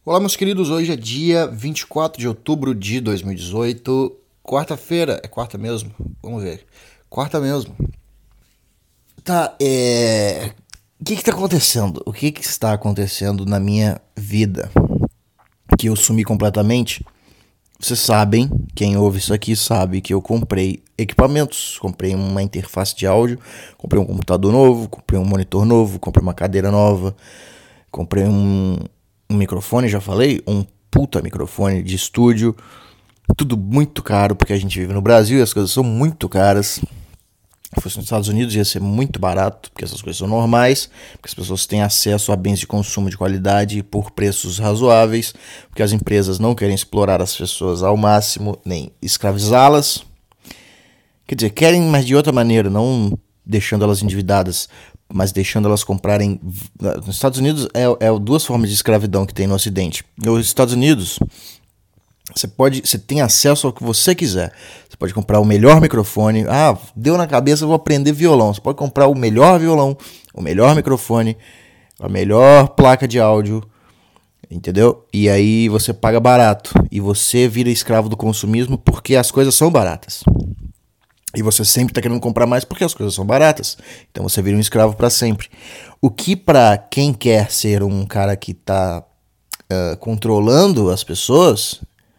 Olá, meus queridos. Hoje é dia 24 de outubro de 2018. Quarta-feira. É quarta mesmo? Vamos ver. Quarta mesmo. Tá, O que tá acontecendo? O que está acontecendo na minha vida? Que eu sumi completamente? Vocês sabem, quem ouve isso aqui sabe que eu comprei equipamentos. Comprei uma interface de áudio, comprei um computador novo, comprei um monitor novo, comprei uma cadeira nova, comprei um microfone, já falei, um puta microfone de estúdio, tudo muito caro, porque a gente vive no Brasil e as coisas são muito caras. Se fosse nos Estados Unidos ia ser muito barato, porque essas coisas são normais, porque as pessoas têm acesso a bens de consumo de qualidade por preços razoáveis, porque as empresas não querem explorar as pessoas ao máximo, nem escravizá-las. Quer dizer, querem, mas de outra maneira, não deixando elas endividadas, mas deixando elas comprarem. Nos Estados Unidos é duas formas de escravidão que tem no Ocidente. Nos Estados Unidos, você tem acesso ao que você quiser. Você pode comprar o melhor microfone. Ah, deu na cabeça, eu vou aprender violão. Você pode comprar o melhor violão, o melhor microfone, a melhor placa de áudio, entendeu? E aí você paga barato. E você vira escravo do consumismo porque as coisas são baratas. E você sempre está querendo comprar mais porque as coisas são baratas. Então você vira um escravo para sempre. O que para quem quer ser um cara que está controlando as pessoas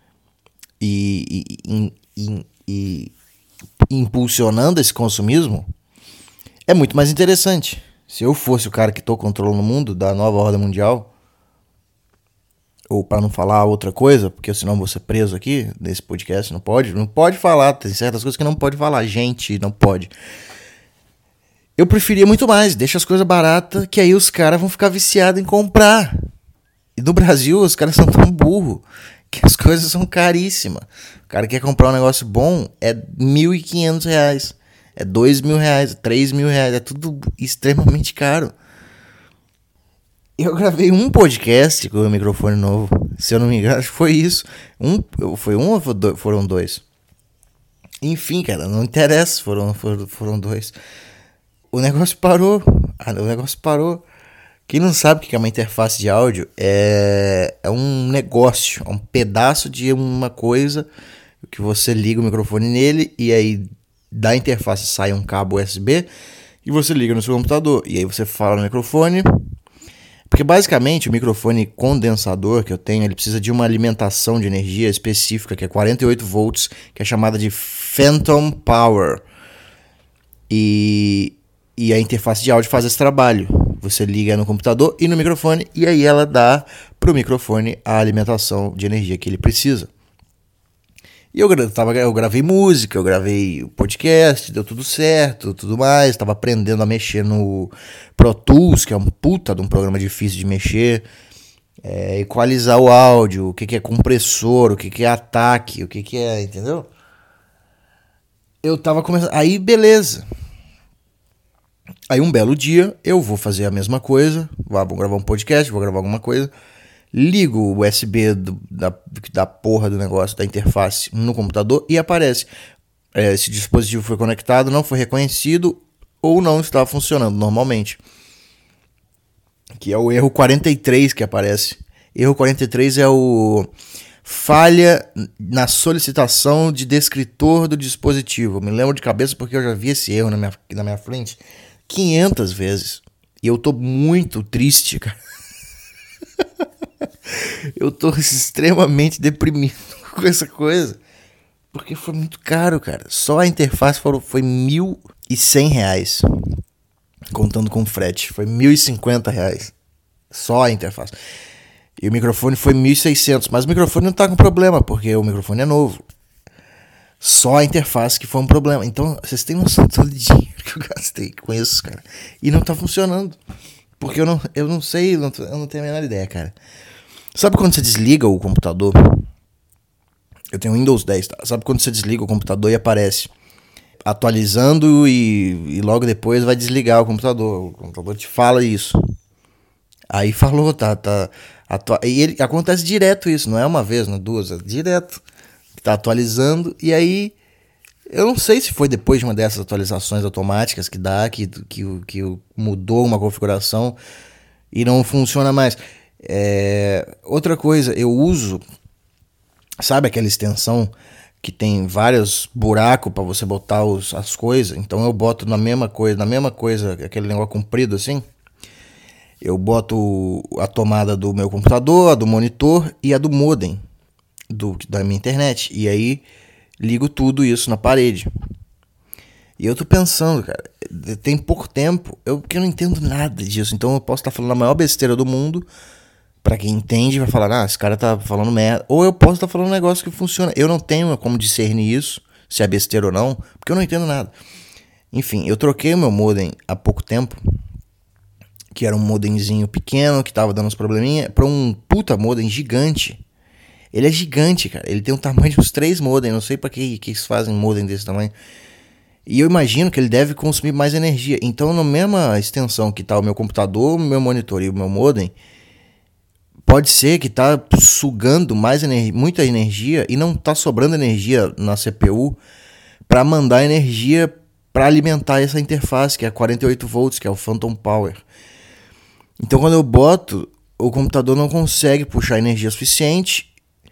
e impulsionando esse consumismo é muito mais interessante. Se eu fosse o cara que estou controlando o mundo da nova ordem mundial, ou para não falar outra coisa, porque senão vou ser preso aqui nesse podcast, não pode falar, tem certas coisas que não pode falar, gente, não pode. Eu preferia muito mais, deixa as coisas baratas, que aí os caras vão ficar viciados em comprar. E no Brasil os caras são tão burros que as coisas são caríssimas. O cara quer comprar um negócio bom, é R$1.500, é R$2.000, é R$3.000, é tudo extremamente caro. Eu gravei um podcast com o microfone novo. Se eu não me engano, acho que foi isso. Foi um ou foram dois? Enfim, cara, não interessa. Foram dois. O negócio parou. O negócio parou. Quem não sabe o que é uma interface de áudio é um negócio, é um pedaço de uma coisa que você liga o microfone nele e aí da interface sai um cabo USB e você liga no seu computador. E aí você fala no microfone. Porque basicamente o microfone condensador que eu tenho, ele precisa de uma alimentação de energia específica, que é 48 volts, que é chamada de Phantom Power. E a interface de áudio faz esse trabalho. Você liga no computador e no microfone, e aí ela dá para o microfone a alimentação de energia que ele precisa. E eu gravei música, eu gravei podcast, deu tudo certo, tudo mais. Estava aprendendo a mexer no Pro Tools, que é um puta de um programa difícil de mexer. Equalizar o áudio, o que é compressor, o que é ataque, o que é, entendeu? Eu tava começando. Aí, beleza. Aí um belo dia, eu vou fazer a mesma coisa. Vou gravar um podcast, vou gravar alguma coisa. Ligo o USB da porra do negócio, da interface no computador e aparece. Esse dispositivo foi conectado, não foi reconhecido ou não estava funcionando normalmente. Que é o erro 43 que aparece. Erro 43 é o falha na solicitação de descritor do dispositivo. Eu me lembro de cabeça porque eu já vi esse erro na minha frente 500 vezes. E eu tô muito triste, cara. Eu tô extremamente deprimido com essa coisa. Porque foi muito caro, cara. Só a interface foi R$1.100. Contando com frete. Foi R$1.050. Só a interface. E o microfone foi R$1.600. Mas o microfone não tá com problema, porque o microfone é novo. Só a interface que foi um problema. Então, vocês têm noção do todo dinheiro que eu gastei com isso, cara. E não tá funcionando. Porque eu não sei, eu não tenho a menor ideia, cara. Sabe quando você desliga o computador? Eu tenho Windows 10, tá? Sabe quando você desliga o computador e aparece atualizando e logo depois vai desligar o computador? O computador te fala isso. Aí falou, tá. E acontece direto isso, não é uma vez, não é duas, é direto. Tá atualizando e aí eu não sei se foi depois de uma dessas atualizações automáticas que mudou uma configuração e não funciona mais. Outra coisa, eu uso, sabe aquela extensão que tem vários buracos para você botar as coisas? Então eu boto na mesma coisa, aquele negócio comprido assim. Eu boto a tomada do meu computador, a do monitor e a do modem da minha internet. E aí ligo tudo isso na parede. E eu tô pensando, cara, tem pouco tempo que eu não entendo nada disso. Então eu posso estar falando a maior besteira do mundo. Pra quem entende, vai falar, esse cara tá falando merda. Ou eu posso estar falando um negócio que funciona. Eu não tenho como discernir isso, se é besteira ou não, porque eu não entendo nada. Enfim, eu troquei o meu modem há pouco tempo, que era um modemzinho pequeno, que tava dando uns probleminha, pra um puta modem gigante. Ele é gigante, cara. Ele tem um tamanho de uns 3 modem. Não sei pra que eles fazem modem desse tamanho. E eu imagino que ele deve consumir mais energia. Então, na mesma extensão que tá o meu computador, o meu monitor e o meu modem, pode ser que tá sugando muita energia e não tá sobrando energia na CPU para mandar energia para alimentar essa interface, que é 48 volts, que é o Phantom Power. Então, quando eu boto, o computador não consegue puxar energia suficiente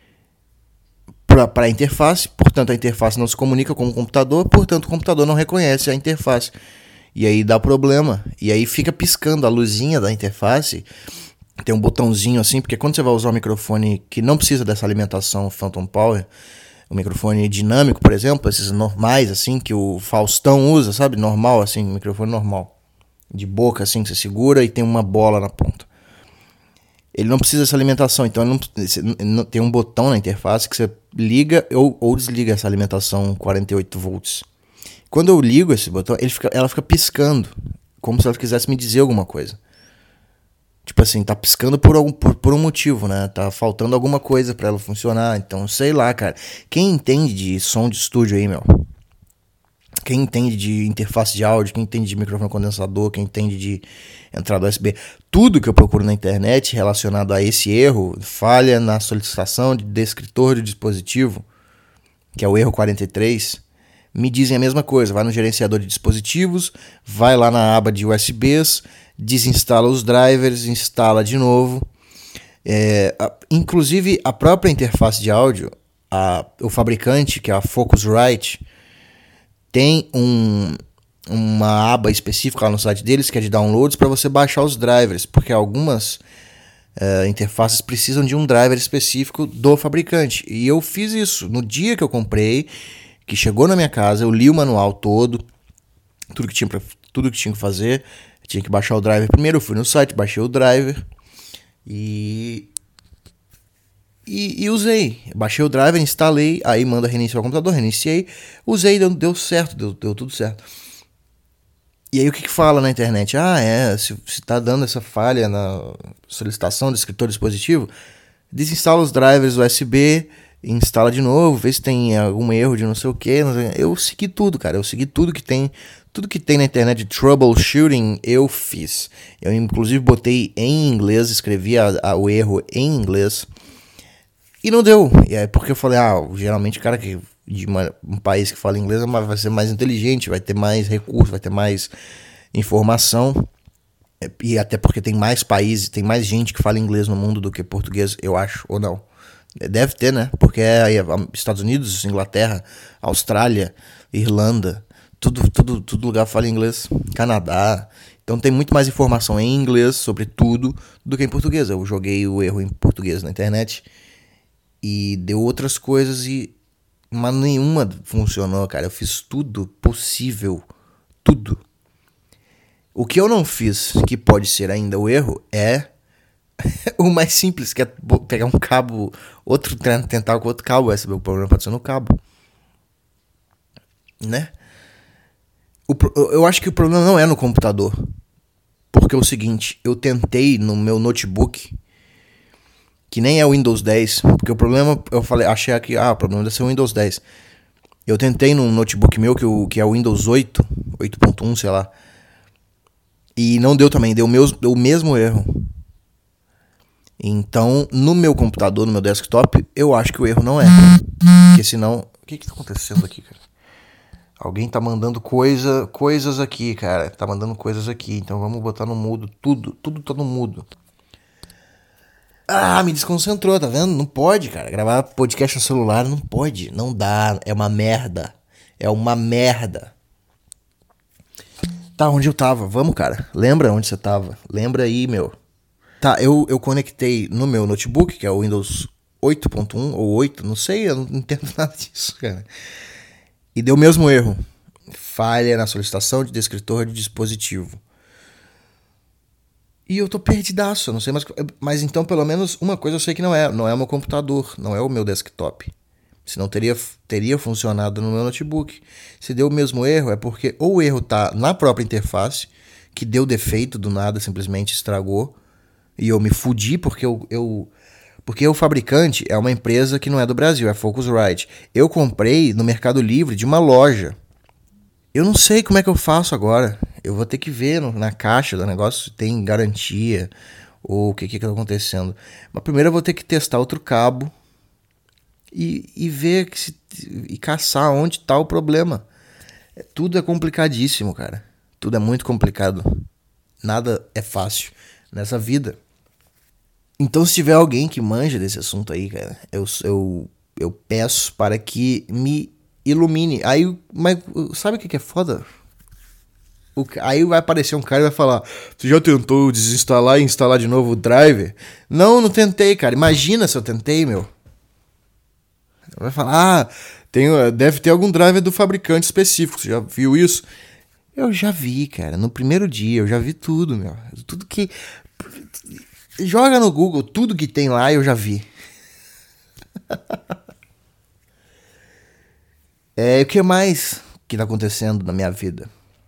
para a interface, portanto a interface não se comunica com o computador, portanto o computador não reconhece a interface. E aí dá problema. E aí fica piscando a luzinha da interface. Tem um botãozinho assim, porque quando você vai usar um microfone que não precisa dessa alimentação Phantom Power, um microfone dinâmico, por exemplo, esses normais assim, que o Faustão usa, sabe? Normal assim, microfone normal. De boca assim, que você segura e tem uma bola na ponta. Ele não precisa dessa alimentação, então tem um botão na interface que você liga ou desliga essa alimentação 48 volts. Quando eu ligo esse botão, ela fica piscando, como se ela quisesse me dizer alguma coisa. Tipo assim, tá piscando por um motivo, né? Tá faltando alguma coisa pra ela funcionar. Então, sei lá, cara. Quem entende de som de estúdio aí, meu? Quem entende de interface de áudio, quem entende de microfone condensador, quem entende de entrada USB, tudo que eu procuro na internet relacionado a esse erro, falha na solicitação de descritor de dispositivo, que é o erro 43, me dizem a mesma coisa. Vai no gerenciador de dispositivos, vai lá na aba de USBs, desinstala os drivers, instala de novo. Inclusive a própria interface de áudio, o fabricante, que é a Focusrite, tem uma aba específica lá no site deles, que é de downloads, para você baixar os drivers, porque algumas interfaces precisam de um driver específico do fabricante. E eu fiz isso no dia que eu comprei, que chegou na minha casa, eu li o manual todo, tudo que tinha que fazer. Eu tinha que baixar o driver primeiro, eu fui no site, baixei o driver e usei. Baixei o driver, instalei, aí manda reiniciar o computador, reiniciei, usei, deu certo, deu tudo certo. E aí o que fala na internet? Se tá dando essa falha na solicitação do escritor dispositivo, desinstala os drivers USB, instala de novo, vê se tem algum erro de não sei o que. Eu segui tudo, cara. Eu segui tudo que tem na internet de troubleshooting, eu fiz. Eu inclusive botei em inglês, escrevi o erro em inglês. E não deu. E é porque eu falei, geralmente o cara de um país que fala inglês vai ser mais inteligente, vai ter mais recursos, vai ter mais informação. E até porque tem mais países, tem mais gente que fala inglês no mundo do que português, eu acho, ou não. Deve ter, né? Porque Estados Unidos, Inglaterra, Austrália, Irlanda, tudo lugar fala inglês. Canadá. Então tem muito mais informação em inglês sobre tudo do que em português. Eu joguei o erro em português na internet e deu outras coisas, mas nenhuma funcionou, cara. Eu fiz tudo possível. Tudo. O que eu não fiz, que pode ser ainda o erro, é o mais simples, que é pegar um cabo, tentar com outro cabo USB. O problema pode ser no cabo, né? Eu acho que o problema não é no computador, porque é o seguinte, eu tentei no meu notebook, que nem é o Windows 10, porque o problema, achei que o problema deve ser o Windows 10. Eu tentei num notebook meu, que é o Windows 8, 8.1, sei lá, e não deu também, deu o mesmo erro. Então, no meu computador, no meu desktop, eu acho que o erro não é. Porque senão... O que tá acontecendo aqui, cara? Alguém tá mandando coisas aqui, cara. Tá mandando coisas aqui. Então vamos botar no mudo. Tudo tá no mudo. Me desconcentrou, tá vendo? Não pode, cara. Gravar podcast no celular não pode. Não dá. É uma merda. É uma merda. Tá, onde eu tava? Vamos, cara. Lembra onde você tava? Lembra aí, meu. Tá, eu conectei no meu notebook, que é o Windows 8.1 ou 8, não sei, eu não entendo nada disso, cara. E deu o mesmo erro. Falha na solicitação de descritor de dispositivo. E eu tô perdidaço, eu não sei mais. Mas então, pelo menos, uma coisa eu sei que não é. Não é o meu computador, não é o meu desktop. Senão teria funcionado no meu notebook. Se deu o mesmo erro, é porque ou o erro tá na própria interface, que deu defeito do nada, simplesmente estragou, e eu me fudi porque o fabricante é uma empresa que não é do Brasil, é Focusrite. Eu comprei no Mercado Livre de uma loja. Eu não sei como é que eu faço agora. Eu vou ter que ver na caixa do negócio se tem garantia ou o que tá acontecendo. Mas primeiro eu vou ter que testar outro cabo e ver e caçar onde tá o problema. Tudo é complicadíssimo, cara. Tudo é muito complicado. Nada é fácil nessa vida. Então, se tiver alguém que manja desse assunto aí, cara, eu peço para que me ilumine. Aí, mas sabe o que é foda? Aí vai aparecer um cara e vai falar: você já tentou desinstalar e instalar de novo o driver? Não tentei, cara. Imagina se eu tentei, meu. Vai falar: deve ter algum driver do fabricante específico. Você já viu isso? Eu já vi, cara. No primeiro dia, eu já vi tudo, meu. Tudo que. Joga no Google, tudo que tem lá eu já vi. O que mais que tá acontecendo na minha vida?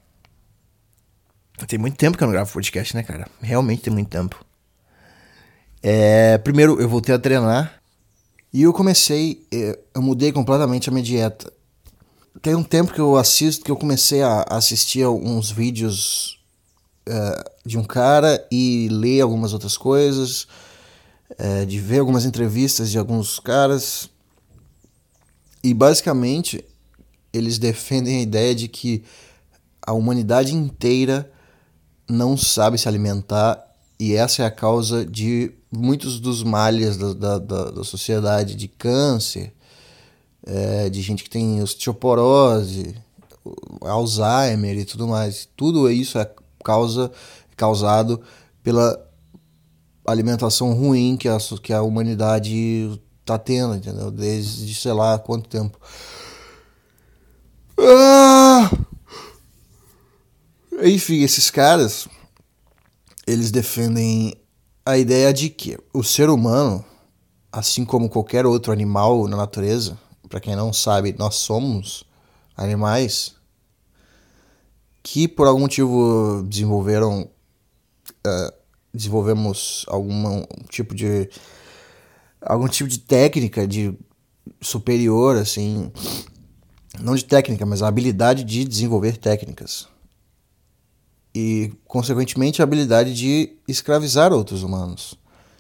Tem muito tempo que eu não gravo podcast, né, cara? Realmente tem muito tempo. Primeiro, eu voltei a treinar. E eu mudei completamente a minha dieta. Tem um tempo que eu comecei a assistir uns vídeos de um cara e ler algumas outras coisas, de ver algumas entrevistas de alguns caras. E basicamente eles defendem a ideia de que a humanidade inteira não sabe se alimentar e essa é a causa de muitos dos males da sociedade, de câncer, de gente que tem osteoporose, Alzheimer e tudo mais. Tudo isso é causado pela alimentação ruim que a humanidade tá tendo, entendeu? Desde sei lá quanto tempo. Enfim, esses caras, eles defendem a ideia de que o ser humano, assim como qualquer outro animal na natureza, para quem não sabe, nós somos animais que por algum motivo desenvolvemos algum tipo de técnica de superior, assim, não de técnica, mas a habilidade de desenvolver técnicas e, consequentemente, a habilidade de escravizar outros humanos.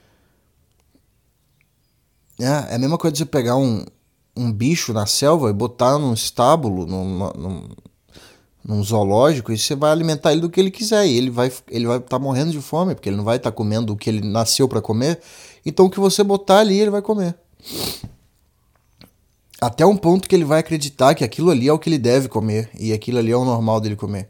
É a mesma coisa de você pegar um bicho na selva e botar num estábulo, num zoológico, e você vai alimentar ele do que ele quiser. E ele vai estar morrendo de fome, porque ele não vai estar comendo o que ele nasceu para comer. Então o que você botar ali, ele vai comer. Até um ponto que ele vai acreditar que aquilo ali é o que ele deve comer. E aquilo ali é o normal dele comer.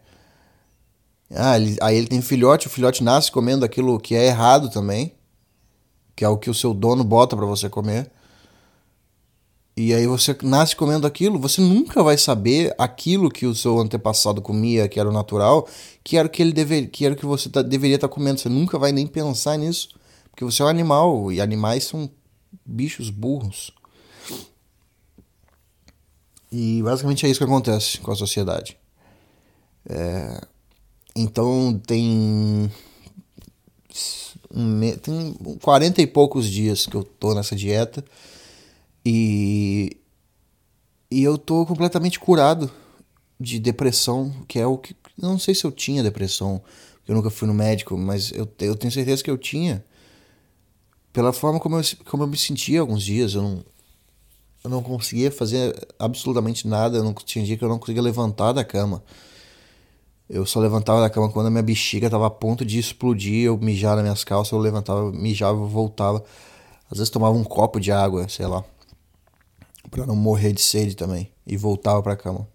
Aí ele tem filhote, o filhote nasce comendo aquilo que é errado também. Que é o que o seu dono bota para você comer. E aí você nasce comendo aquilo, você nunca vai saber aquilo que o seu antepassado comia, que era o natural, que era o que ele que era o que você deveria estar comendo. Você nunca vai nem pensar nisso, porque você é um animal e animais são bichos burros. E basicamente é isso que acontece com a sociedade. Então tem 40 e poucos dias que eu tô nessa dieta. E eu tô completamente curado de depressão, que é o que... Eu não sei se eu tinha depressão, porque eu nunca fui no médico, mas eu tenho certeza que eu tinha. Pela forma como eu me sentia alguns dias, eu não conseguia fazer absolutamente nada, tinha dia que eu não conseguia levantar da cama. Eu só levantava da cama quando a minha bexiga tava a ponto de explodir, eu mijava nas minhas calças, eu levantava, mijava, voltava. Às vezes tomava um copo de água, sei lá, pra não morrer de sede também. E voltava pra cama.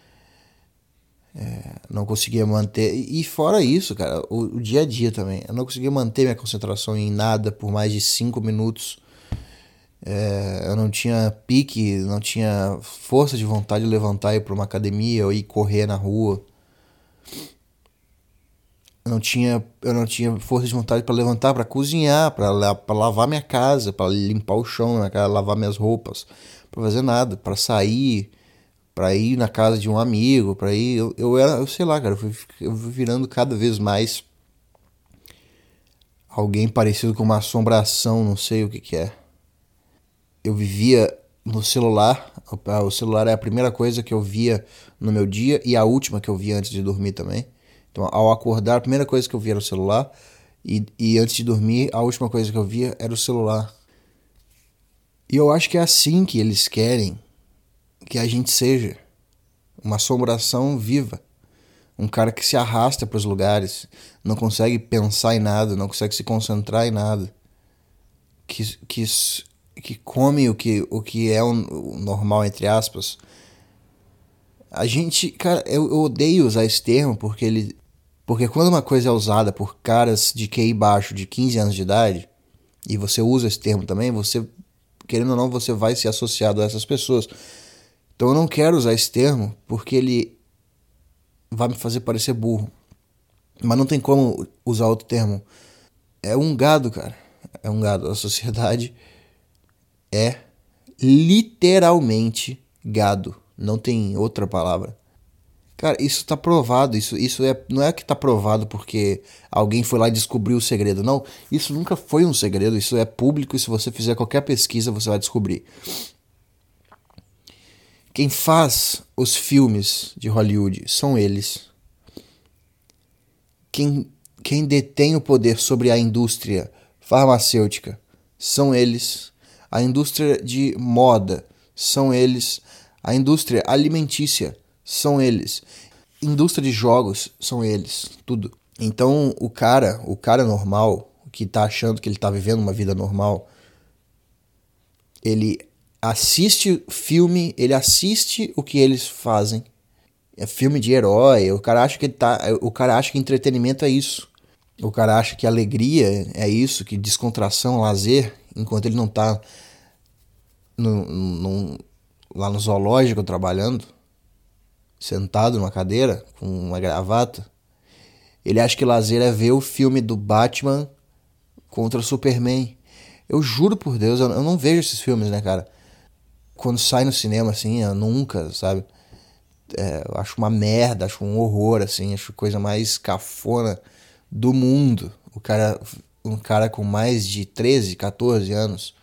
Não conseguia manter. E fora isso, cara, o dia a dia também. Eu não conseguia manter minha concentração em nada por mais de 5 minutos. Eu não tinha pique, não tinha força de vontade de levantar e ir pra uma academia ou ir correr na rua. Eu não tinha força de vontade para levantar, para cozinhar, para lavar minha casa, para limpar o chão, na casa, lavar minhas roupas, para fazer nada, para sair, para ir na casa de um amigo, para ir. Eu sei lá, cara, eu fui virando cada vez mais alguém parecido com uma assombração, não sei o que que é. Eu vivia no celular, o celular é a primeira coisa que eu via no meu dia e a última que eu via antes de dormir também. Então, ao acordar, a primeira coisa que eu via era o celular e antes de dormir, a última coisa que eu via era o celular. E eu acho que é assim que eles querem que a gente seja. Uma assombração viva. Um cara que se arrasta para os lugares, não consegue pensar em nada, não consegue se concentrar em nada. Que, que, que come o que é o normal, entre aspas. A gente, cara, eu odeio usar esse termo porque quando uma coisa é usada por caras de QI baixo de 15 anos de idade, e você usa esse termo também, você, querendo ou não, você vai ser associado a essas pessoas. Então eu não quero usar esse termo porque ele vai me fazer parecer burro. Mas não tem como usar outro termo. É um gado, cara. É um gado. A sociedade é literalmente gado. Não tem outra palavra. Cara, isso tá provado. Isso não é que tá provado porque alguém foi lá e descobriu o segredo. Não, isso nunca foi um segredo. Isso é público e se você fizer qualquer pesquisa você vai descobrir. Quem faz os filmes de Hollywood são eles. Quem detém o poder sobre a indústria farmacêutica são eles. A indústria de moda são eles. A indústria alimentícia são eles. Indústria de jogos são eles. Tudo. Então o cara normal, que tá achando que ele tá vivendo uma vida normal, ele assiste filme, ele assiste o que eles fazem. É filme de herói, o cara acha que entretenimento é isso. O cara acha que alegria é isso, que descontração, lazer, enquanto ele não tá no, no, lá no zoológico trabalhando, sentado numa cadeira com uma gravata. Ele acha que lazer é ver o filme do Batman contra o Superman. Eu juro por Deus, eu não vejo esses filmes, né, cara? Quando sai no cinema, assim, eu nunca, sabe? Eu acho uma merda, acho um horror, assim, acho a coisa mais cafona do mundo. Um cara com mais de 13, 14 anos,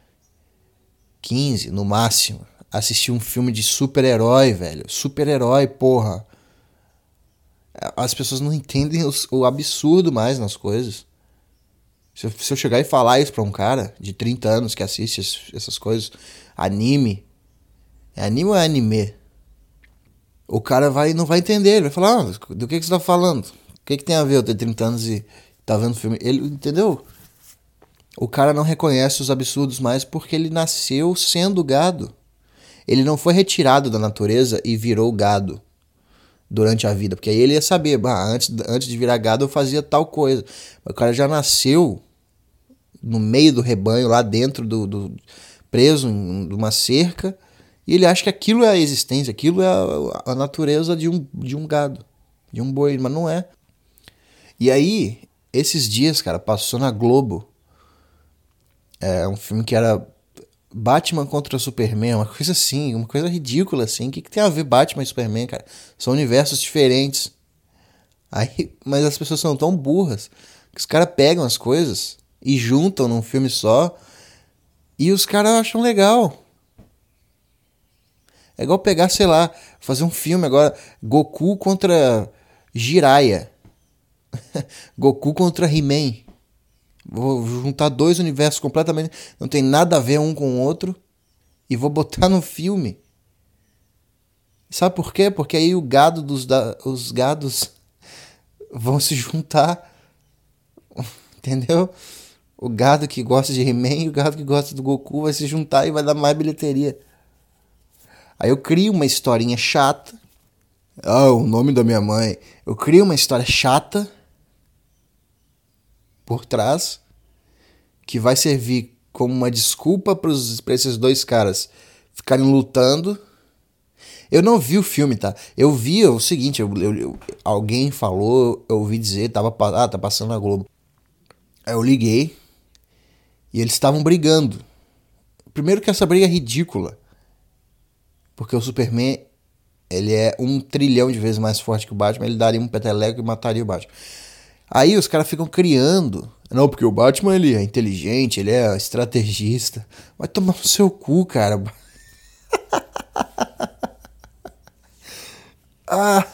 15 no máximo, assistir um filme de super-herói, velho. Super-herói, porra. As pessoas não entendem o absurdo mais nas coisas. Se eu chegar e falar isso pra um cara de 30 anos que assiste essas coisas, anime. É anime ou é anime? O cara não vai entender, ele vai falar, do que você tá falando? O que tem a ver eu ter 30 anos e tá vendo filme? Ele, entendeu? O cara não reconhece os absurdos mais porque ele nasceu sendo gado. Ele não foi retirado da natureza e virou gado durante a vida, porque aí ele ia saber, antes de virar gado eu fazia tal coisa. O cara já nasceu no meio do rebanho, lá dentro preso em uma cerca, e ele acha que aquilo é a existência, aquilo é a natureza de um gado, de um boi, mas não é. E aí, esses dias, cara, passou na Globo, um filme que era Batman contra Superman, uma coisa assim, uma coisa ridícula assim. O que tem a ver Batman e Superman, cara? São universos diferentes. Aí, mas as pessoas são tão burras que os caras pegam as coisas e juntam num filme só e os caras acham legal. É igual pegar, sei lá, fazer um filme agora, Goku contra Jiraiya. Goku contra He-Man. Vou juntar dois universos completamente, não tem nada a ver um com o outro e vou botar no filme. Sabe por quê? Porque aí os gados vão se juntar, entendeu? O gado que gosta de He-Man e o gado que gosta do Goku vai se juntar e vai dar mais bilheteria. Aí eu crio uma historinha chata. Ah, o nome da minha mãe. Eu crio uma história chata por trás que vai servir como uma desculpa pra esses dois caras ficarem lutando. Eu não vi o filme, tá? Eu vi o seguinte, alguém falou, eu ouvi dizer, tá passando na Globo. Aí eu liguei e eles estavam brigando. Primeiro que essa briga é ridícula. Porque o Superman, ele é 1 trilhão de vezes mais forte que o Batman, ele daria um peteleco e mataria o Batman. Aí os caras ficam criando. Não, porque o Batman, ele é inteligente, ele é estrategista. Vai tomar no seu cu, cara. Ah.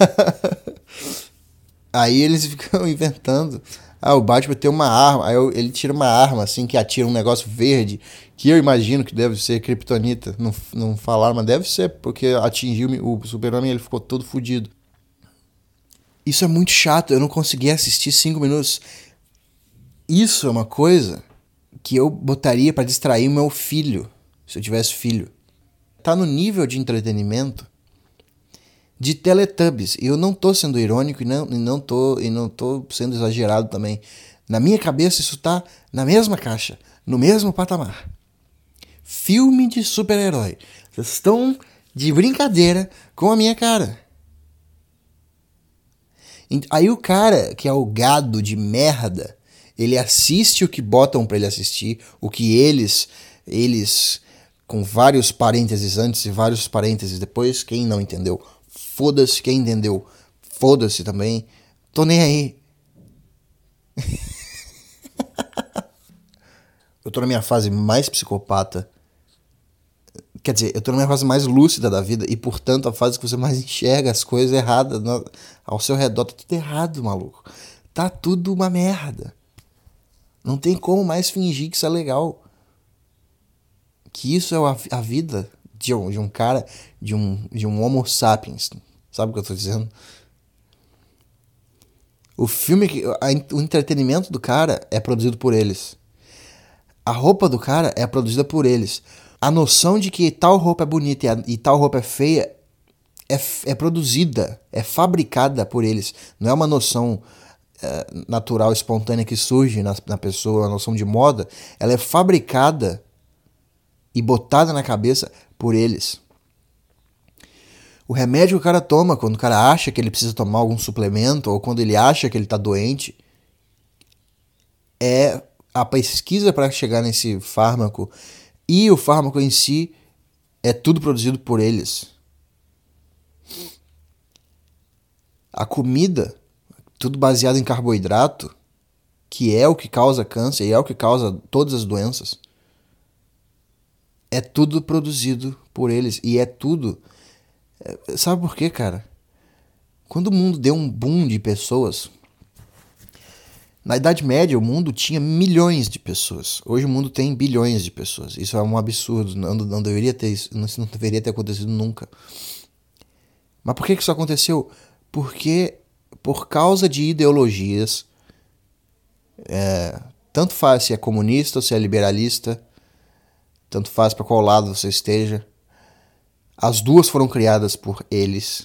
Aí eles ficam inventando. Ah, o Batman tem uma arma. Aí ele tira uma arma, assim, que atira um negócio verde, que eu imagino que deve ser kryptonita. Não falaram, mas deve ser, porque atingiu o Super-Homem e ele ficou todo fodido. Isso é muito chato, eu não consegui assistir 5 minutos. Isso é uma coisa que eu botaria pra distrair o meu filho, se eu tivesse filho. Tá no nível de entretenimento de Teletubbies. E eu não tô sendo irônico e não tô sendo exagerado também. Na minha cabeça isso tá na mesma caixa, no mesmo patamar. Filme de super-herói. Vocês estão de brincadeira com a minha cara. Aí o cara, que é o gado de merda, ele assiste o que botam pra ele assistir, o que eles com vários parênteses antes e vários parênteses depois, quem não entendeu, foda-se, quem entendeu, foda-se também, tô nem aí. Eu tô na minha fase mais psicopata. Quer dizer, eu tô na minha fase mais lúcida da vida e, portanto, a fase que você mais enxerga as coisas erradas ao seu redor. Tá tudo errado, maluco. Tá tudo uma merda. Não tem como mais fingir que isso é legal. Que isso é a vida de um cara, de um Homo sapiens. Sabe o que eu tô dizendo? O filme, o entretenimento do cara é produzido por eles. A roupa do cara é produzida por eles. A noção de que tal roupa é bonita e tal roupa é feia é produzida, é fabricada por eles. Não é uma noção natural, espontânea que surge na pessoa, a noção de moda. Ela é fabricada e botada na cabeça por eles. O remédio que o cara toma quando o cara acha que ele precisa tomar algum suplemento ou quando ele acha que ele tá doente é a pesquisa para chegar nesse fármaco. E o fármaco em si é tudo produzido por eles. A comida, tudo baseado em carboidrato, que é o que causa câncer e é o que causa todas as doenças, é tudo produzido por eles. E é tudo... Sabe por quê, cara? Quando o mundo deu um boom de pessoas... Na Idade Média, o mundo tinha milhões de pessoas. Hoje o mundo tem bilhões de pessoas. Isso é um absurdo. Não deveria ter isso. Não deveria ter acontecido nunca. Mas por que isso aconteceu? Porque, por causa de ideologias, tanto faz se é comunista ou se é liberalista, tanto faz para qual lado você esteja, as duas foram criadas por eles.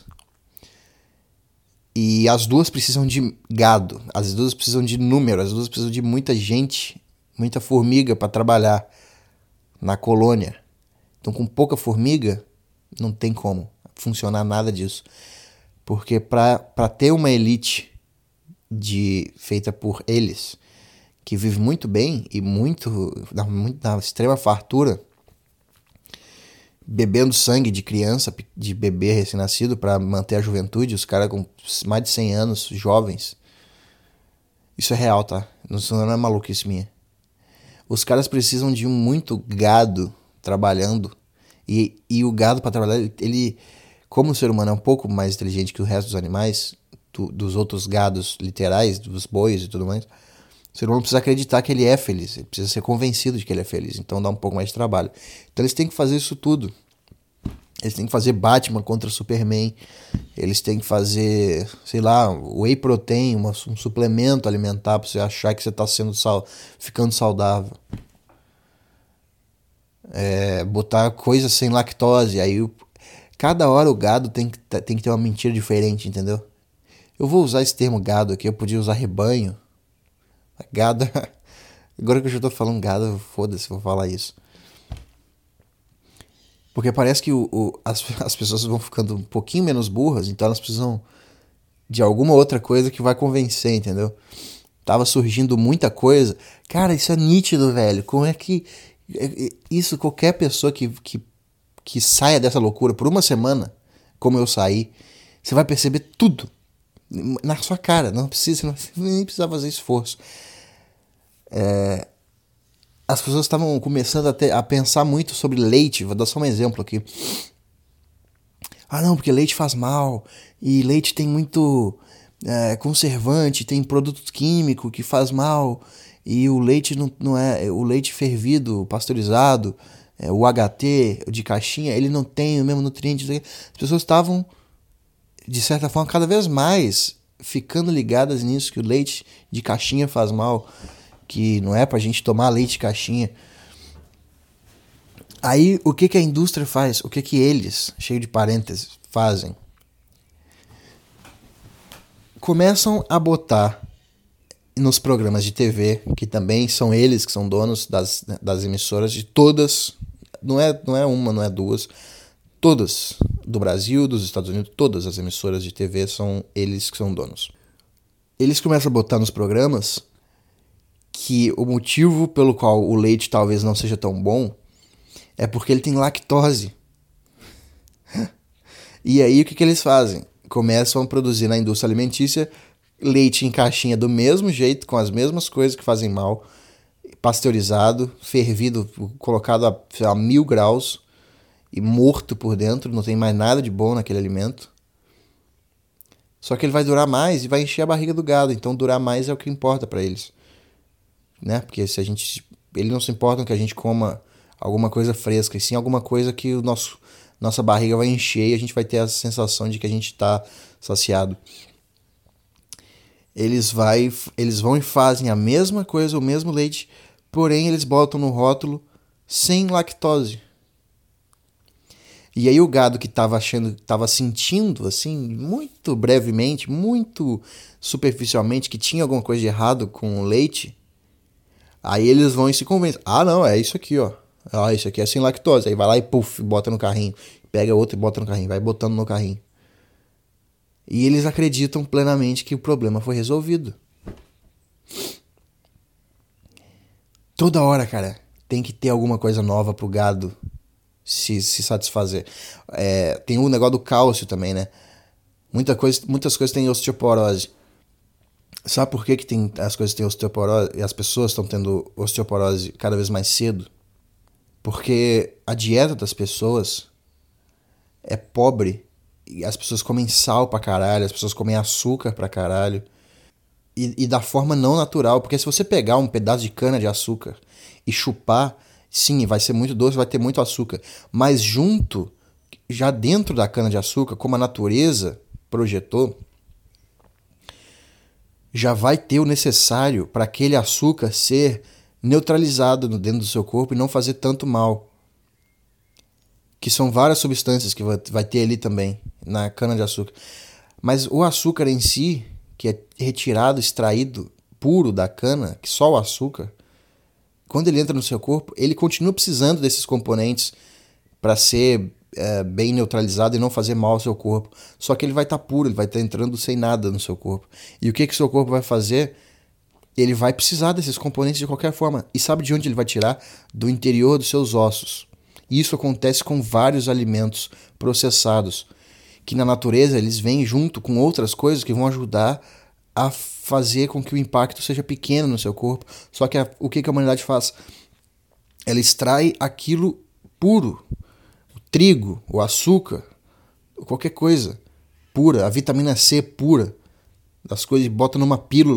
E as duas precisam de gado, as duas precisam de número, as duas precisam de muita gente, muita formiga para trabalhar na colônia. Então, com pouca formiga, não tem como funcionar nada disso. Porque para ter uma elite feita por eles, que vive muito bem e na extrema fartura, bebendo sangue de criança, de bebê recém-nascido para manter a juventude, os caras com mais de 100 anos, jovens. Isso é real, tá? Não é maluquice minha. Os caras precisam de muito gado trabalhando. E o gado para trabalhar, ele, como o ser humano é um pouco mais inteligente que o resto dos animais, dos outros gados literais, dos bois e tudo mais, o ser humano precisa acreditar que ele é feliz, ele precisa ser convencido de que ele é feliz, então dá um pouco mais de trabalho. Então eles têm que fazer isso tudo. Eles têm que fazer Batman contra Superman. Eles têm que fazer, sei lá, whey protein, um suplemento alimentar pra você achar que você tá ficando saudável. Botar coisa sem lactose. Aí cada hora o gado tem que ter uma mentira diferente, entendeu? Eu vou usar esse termo gado aqui, eu podia usar rebanho. Gado. Agora que eu já tô falando gado, foda-se, vou falar isso. Porque parece que as pessoas vão ficando um pouquinho menos burras, então elas precisam de alguma outra coisa que vai convencer, entendeu? Tava surgindo muita coisa. Cara, isso é nítido, velho. Como é que. Isso, qualquer pessoa que saia dessa loucura por uma semana, como eu saí, você vai perceber tudo na sua cara. Não precisa, nem precisa fazer esforço. As pessoas estavam começando a pensar muito sobre leite. Vou dar só um exemplo aqui. Ah, não, porque leite faz mal. E leite tem muito conservante, tem produto químico que faz mal. E o leite não é. O leite fervido, pasteurizado, o HT de caixinha, ele não tem o mesmo nutriente. As pessoas estavam, de certa forma, cada vez mais ficando ligadas nisso, que o leite de caixinha faz mal. Que não é pra gente tomar leite de caixinha. Aí, o que a indústria faz? O que eles, cheio de parênteses, fazem? Começam a botar nos programas de TV, que também são eles que são donos das emissoras de todas, não é uma, não é duas, todas, do Brasil, dos Estados Unidos, todas as emissoras de TV são eles que são donos. Eles começam a botar nos programas que o motivo pelo qual o leite talvez não seja tão bom é porque ele tem lactose. E aí o que eles fazem? Começam a produzir na indústria alimentícia leite em caixinha do mesmo jeito, com as mesmas coisas que fazem mal, pasteurizado, fervido, colocado a 1000 graus e morto por dentro, não tem mais nada de bom naquele alimento. Só que ele vai durar mais e vai encher a barriga do gado, então durar mais é o que importa para eles. Né? Porque eles não se importam que a gente coma alguma coisa fresca, e sim alguma coisa que nossa barriga vai encher e a gente vai ter a sensação de que a gente está saciado. Eles vão e fazem a mesma coisa, o mesmo leite, porém eles botam no rótulo sem lactose. E aí o gado que estava sentindo assim, muito brevemente, muito superficialmente, que tinha alguma coisa de errado com o leite, aí eles vão e se convencem. Ah, não, é isso aqui, ó. Ah, isso aqui é sem lactose. Aí vai lá e puf, bota no carrinho. Pega outro e bota no carrinho. Vai botando no carrinho. E eles acreditam plenamente que o problema foi resolvido. Toda hora, cara, tem que ter alguma coisa nova pro gado se satisfazer. Tem o negócio do cálcio também, né? Muitas coisas têm osteoporose. Sabe por que as coisas têm osteoporose e as pessoas estão tendo osteoporose cada vez mais cedo? Porque a dieta das pessoas é pobre e as pessoas comem sal pra caralho, as pessoas comem açúcar pra caralho e da forma não natural. Porque se você pegar um pedaço de cana de açúcar e chupar, sim, vai ser muito doce, vai ter muito açúcar. Mas junto, já dentro da cana de açúcar, como a natureza projetou, já vai ter o necessário para aquele açúcar ser neutralizado dentro do seu corpo e não fazer tanto mal. Que são várias substâncias que vai ter ali também, na cana-de-açúcar. Mas o açúcar em si, que é retirado, extraído, puro da cana, que só o açúcar, quando ele entra no seu corpo, ele continua precisando desses componentes para ser bem neutralizado e não fazer mal ao seu corpo. Só que ele vai estar puro, ele vai estar entrando sem nada no seu corpo. E o que o seu corpo vai fazer? Ele vai precisar desses componentes de qualquer forma. E sabe de onde ele vai tirar? Do interior dos seus ossos. E isso acontece com vários alimentos processados, que na natureza eles vêm junto com outras coisas que vão ajudar a fazer com que o impacto seja pequeno no seu corpo. Só que o que a humanidade faz? Ela extrai aquilo puro, o trigo, o açúcar, qualquer coisa pura, a vitamina C pura, das coisas, bota numa pílula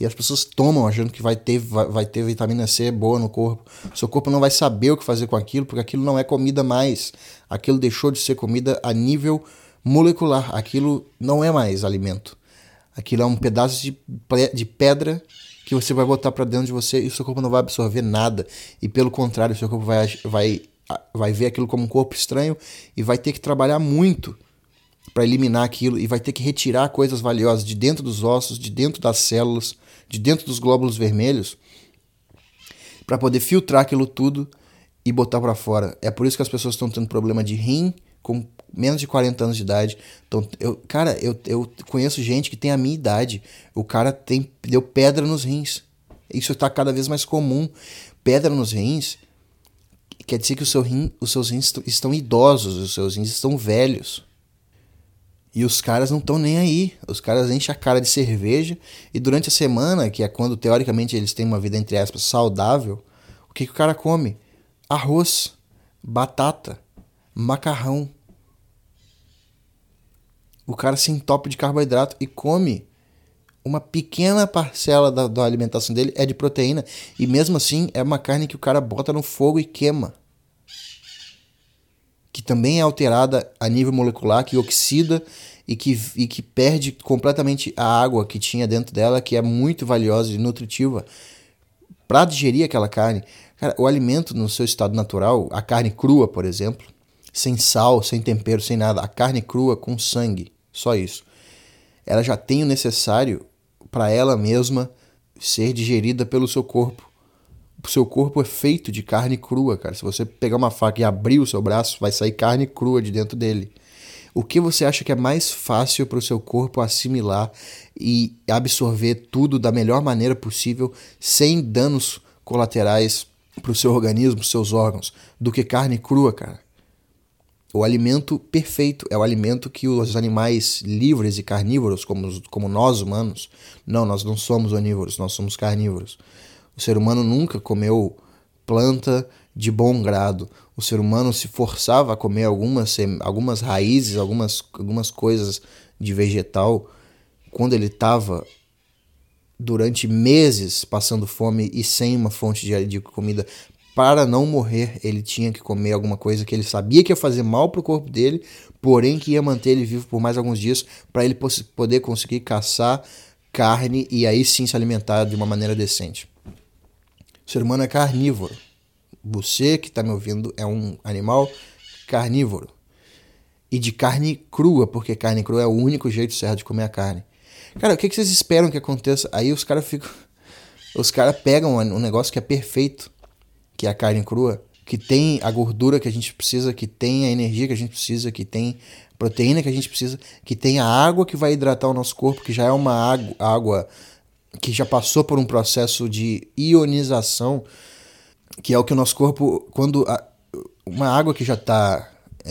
E as pessoas tomam achando que vai ter vitamina C boa no corpo. O seu corpo não vai saber o que fazer com aquilo, porque aquilo não é comida mais. Aquilo deixou de ser comida a nível molecular. Aquilo não é mais alimento. Aquilo é um pedaço de pedra que você vai botar para dentro de você e o seu corpo não vai absorver nada. E pelo contrário, o seu corpo vai ver aquilo como um corpo estranho e vai ter que trabalhar muito para eliminar aquilo e vai ter que retirar coisas valiosas de dentro dos ossos, de dentro das células, de dentro dos glóbulos vermelhos, para poder filtrar aquilo tudo e botar para fora. É por isso que as pessoas estão tendo problema de rim com menos de 40 anos de idade. Então, eu conheço gente que tem a minha idade. O cara deu pedra nos rins. Isso está cada vez mais comum. Pedra nos rins quer dizer que os seus rins estão idosos, os seus rins estão velhos. E os caras não estão nem aí. Os caras enchem a cara de cerveja e durante a semana, que é quando teoricamente eles têm uma vida, entre aspas, saudável, o que o cara come? Arroz, batata, macarrão. O cara se entope de carboidrato e come uma pequena parcela da alimentação dele é de proteína. E mesmo assim é uma carne que o cara bota no fogo e queima. Que também é alterada a nível molecular, que oxida e que perde completamente a água que tinha dentro dela, que é muito valiosa e nutritiva para digerir aquela carne. Cara, o alimento no seu estado natural, a carne crua, por exemplo, sem sal, sem tempero, sem nada, a carne crua com sangue, só isso. Ela já tem o necessário para ela mesma ser digerida pelo seu corpo. O seu corpo é feito de carne crua, cara. Se você pegar uma faca e abrir o seu braço, vai sair carne crua de dentro dele. O que você acha que é mais fácil para o seu corpo assimilar e absorver tudo da melhor maneira possível, sem danos colaterais para o seu organismo, para os seus órgãos, do que carne crua, cara? O alimento perfeito é o alimento que os animais livres e carnívoros, como nós humanos, nós não somos onívoros, nós somos carnívoros. O ser humano nunca comeu planta de bom grado. O ser humano se forçava a comer algumas raízes, algumas coisas de vegetal, quando ele estava durante meses passando fome e sem uma fonte de comida. Para não morrer, ele tinha que comer alguma coisa que ele sabia que ia fazer mal para o corpo dele, porém que ia manter ele vivo por mais alguns dias, para ele poder conseguir caçar carne e aí sim se alimentar de uma maneira decente. O ser humano é carnívoro. Você que está me ouvindo é um animal carnívoro. E de carne crua, porque carne crua é o único jeito certo de comer a carne. Cara, o que vocês esperam que aconteça? Aí os caras ficam... Os caras pegam um negócio que é perfeito, que é a carne crua, que tem a gordura que a gente precisa, que tem a energia que a gente precisa, que tem proteína que a gente precisa, que tem a água que vai hidratar o nosso corpo, que já é uma água que já passou por um processo de ionização, que é o que o nosso corpo, uma água que já está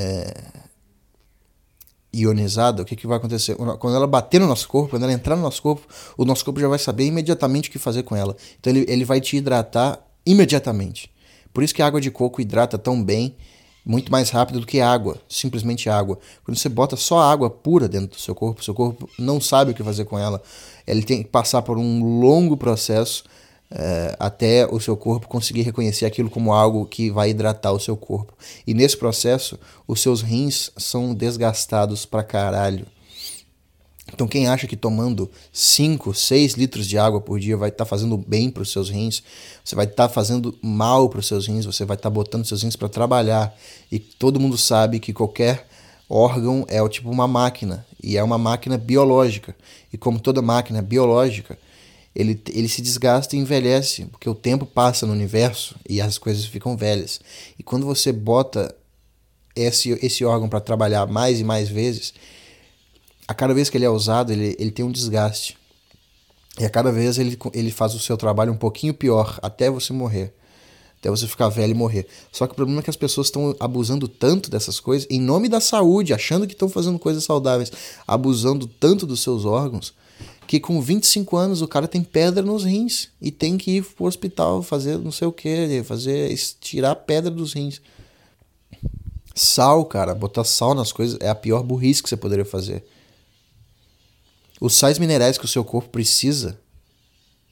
ionizada, o que vai acontecer? Quando ela bater no nosso corpo, quando ela entrar no nosso corpo, o nosso corpo já vai saber imediatamente o que fazer com ela. Então ele vai te hidratar imediatamente. Por isso que a água de coco hidrata tão bem, muito mais rápido do que água, simplesmente água. Quando você bota só água pura dentro do seu corpo não sabe o que fazer com ela. Ele tem que passar por um longo processo até o seu corpo conseguir reconhecer aquilo como algo que vai hidratar o seu corpo. E nesse processo, os seus rins são desgastados pra caralho. Então quem acha que tomando 5, 6 litros de água por dia vai estar fazendo bem para os seus rins, você vai estar fazendo mal para os seus rins, você vai estar botando seus rins para trabalhar. E todo mundo sabe que qualquer órgão é tipo uma máquina, e é uma máquina biológica. E como toda máquina biológica, ele se desgasta e envelhece, porque o tempo passa no universo e as coisas ficam velhas. E quando você bota esse órgão para trabalhar mais e mais vezes, a cada vez que ele é usado, ele tem um desgaste. E a cada vez ele faz o seu trabalho um pouquinho pior, até você morrer. Até você ficar velho e morrer. Só que o problema é que as pessoas estão abusando tanto dessas coisas, em nome da saúde, achando que estão fazendo coisas saudáveis, abusando tanto dos seus órgãos, que com 25 anos o cara tem pedra nos rins e tem que ir pro hospital fazer não sei o que, tirar pedra dos rins. Sal, cara, botar sal nas coisas é a pior burrice que você poderia fazer. Os sais minerais que o seu corpo precisa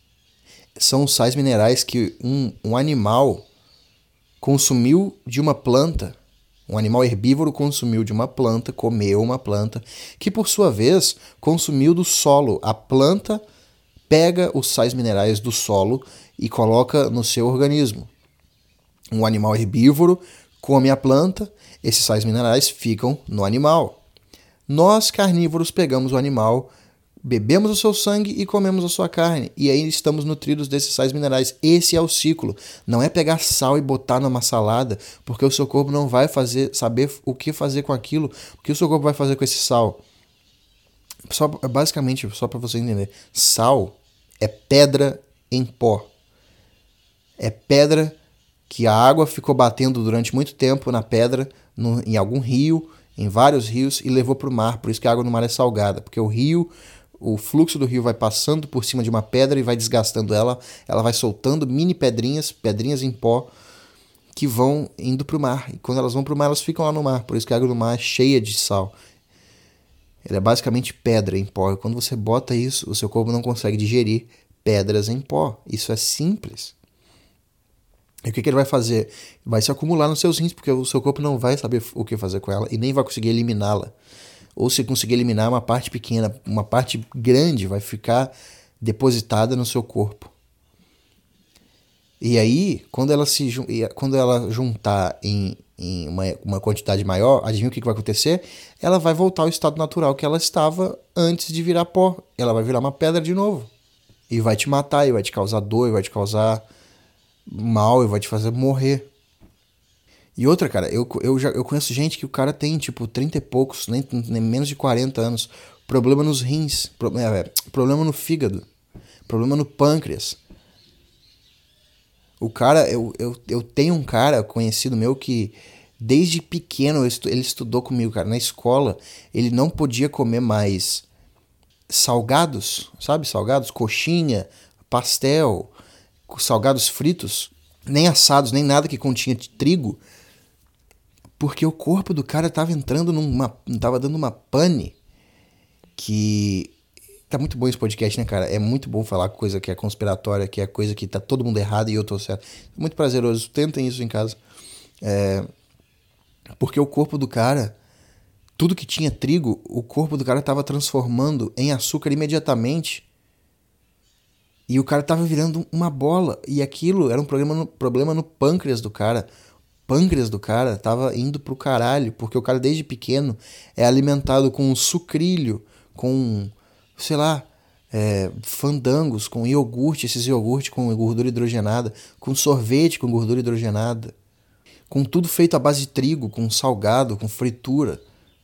são os sais minerais que um animal consumiu de uma planta. Um animal herbívoro consumiu de uma planta, comeu uma planta, que por sua vez consumiu do solo. A planta pega os sais minerais do solo e coloca no seu organismo. Um animal herbívoro come a planta, esses sais minerais ficam no animal. Nós, carnívoros, pegamos o animal, bebemos o seu sangue e comemos a sua carne. E aí estamos nutridos desses sais minerais. Esse é o ciclo. Não é pegar sal e botar numa salada, porque o seu corpo não vai saber o que fazer com aquilo. O que o seu corpo vai fazer com esse sal? Basicamente, só para você entender, sal é pedra em pó. É pedra que a água ficou batendo durante muito tempo na pedra, em algum rio, em vários rios, e levou para o mar. Por isso que a água no mar é salgada, porque o fluxo do rio vai passando por cima de uma pedra e vai desgastando ela vai soltando mini pedrinhas em pó, que vão indo para o mar. E quando elas vão para o mar, elas ficam lá no mar. Por isso que a água do mar é cheia de sal. Ela é basicamente pedra em pó. E quando você bota isso, o seu corpo não consegue digerir pedras em pó. Isso é simples. E o que ele vai fazer? Vai se acumular nos seus rins, porque o seu corpo não vai saber o que fazer com ela e nem vai conseguir eliminá-la. Ou se conseguir eliminar uma parte pequena, uma parte grande vai ficar depositada no seu corpo. E aí, quando ela juntar em uma quantidade maior, adivinha o que vai acontecer? Ela vai voltar ao estado natural que ela estava antes de virar pó. Ela vai virar uma pedra de novo. E vai te matar, e vai te causar dor, e vai te causar mal, e vai te fazer morrer. E outra, cara, eu conheço gente que o cara tem, tipo, 30 e poucos, nem menos de 40 anos, problema nos rins, problema no fígado, problema no pâncreas. O cara, eu tenho um cara conhecido meu que desde pequeno ele estudou comigo, cara, na escola. Ele não podia comer mais salgados, sabe? Salgados, coxinha, pastel, salgados fritos, nem assados, nem nada que continha trigo, porque o corpo do cara tava entrando tava dando uma pane que... Tá muito bom esse podcast, né, cara? É muito bom falar coisa que é conspiratória, que é coisa que tá todo mundo errado e eu tô certo. É muito prazeroso. Tentem isso em casa. Porque o corpo do cara, tudo que tinha trigo, o corpo do cara tava transformando em açúcar imediatamente. E o cara tava virando uma bola. E aquilo era um problema no pâncreas do cara. O pâncreas do cara tava indo pro caralho, porque o cara desde pequeno é alimentado com sucrilho, com... sei lá, fandangos, com iogurte, esses iogurte com gordura hidrogenada, com sorvete com gordura hidrogenada, com tudo feito à base de trigo, com salgado, com fritura.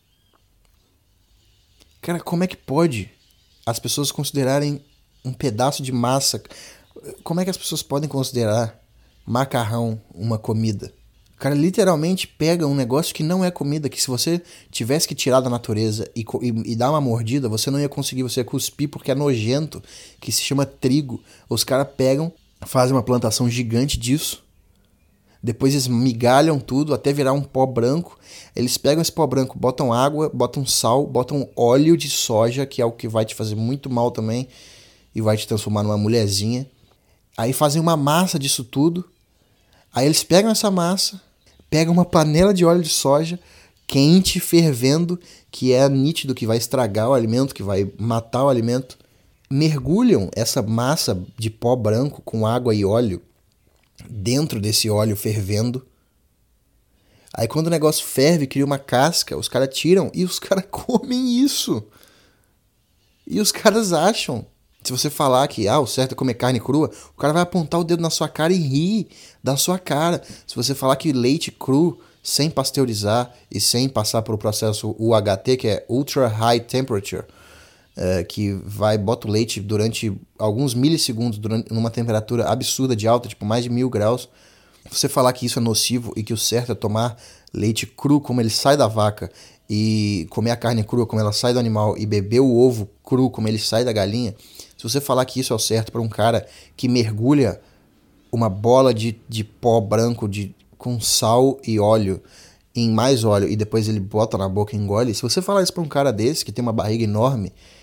Cara, como é que pode as pessoas considerarem um pedaço de massa? Como é que as pessoas podem considerar macarrão uma comida? O cara literalmente pega um negócio que não é comida, que se você tivesse que tirar da natureza e dar uma mordida, você não ia conseguir, você ia cuspir porque é nojento, que se chama trigo. Os caras pegam, fazem uma plantação gigante disso, depois eles migalham tudo até virar um pó branco. Eles pegam esse pó branco, botam água, botam sal, botam óleo de soja, que é o que vai te fazer muito mal também, e vai te transformar numa mulherzinha. Aí fazem uma massa disso tudo. Aí eles pegam essa massa, pegam uma panela de óleo de soja, quente, fervendo, que é nítido, que vai estragar o alimento, que vai matar o alimento. Mergulham essa massa de pó branco com água e óleo dentro desse óleo fervendo. Aí quando o negócio ferve, cria uma casca, os caras tiram e os caras comem isso. E os caras acham... Se você falar que o certo é comer carne crua, o cara vai apontar o dedo na sua cara e rir da sua cara. Se você falar que leite cru, sem pasteurizar e sem passar pelo processo UHT, que é Ultra High Temperature, que bota o leite durante alguns milissegundos, numa temperatura absurda de alta, tipo mais de 1000 graus. Se você falar que isso é nocivo e que o certo é tomar leite cru como ele sai da vaca e comer a carne crua como ela sai do animal e beber o ovo cru como ele sai da galinha... Se você falar que isso é o certo para um cara que mergulha uma bola de pó branco com sal e óleo em mais óleo e depois ele bota na boca e engole, se você falar isso para um cara desse que tem uma barriga enorme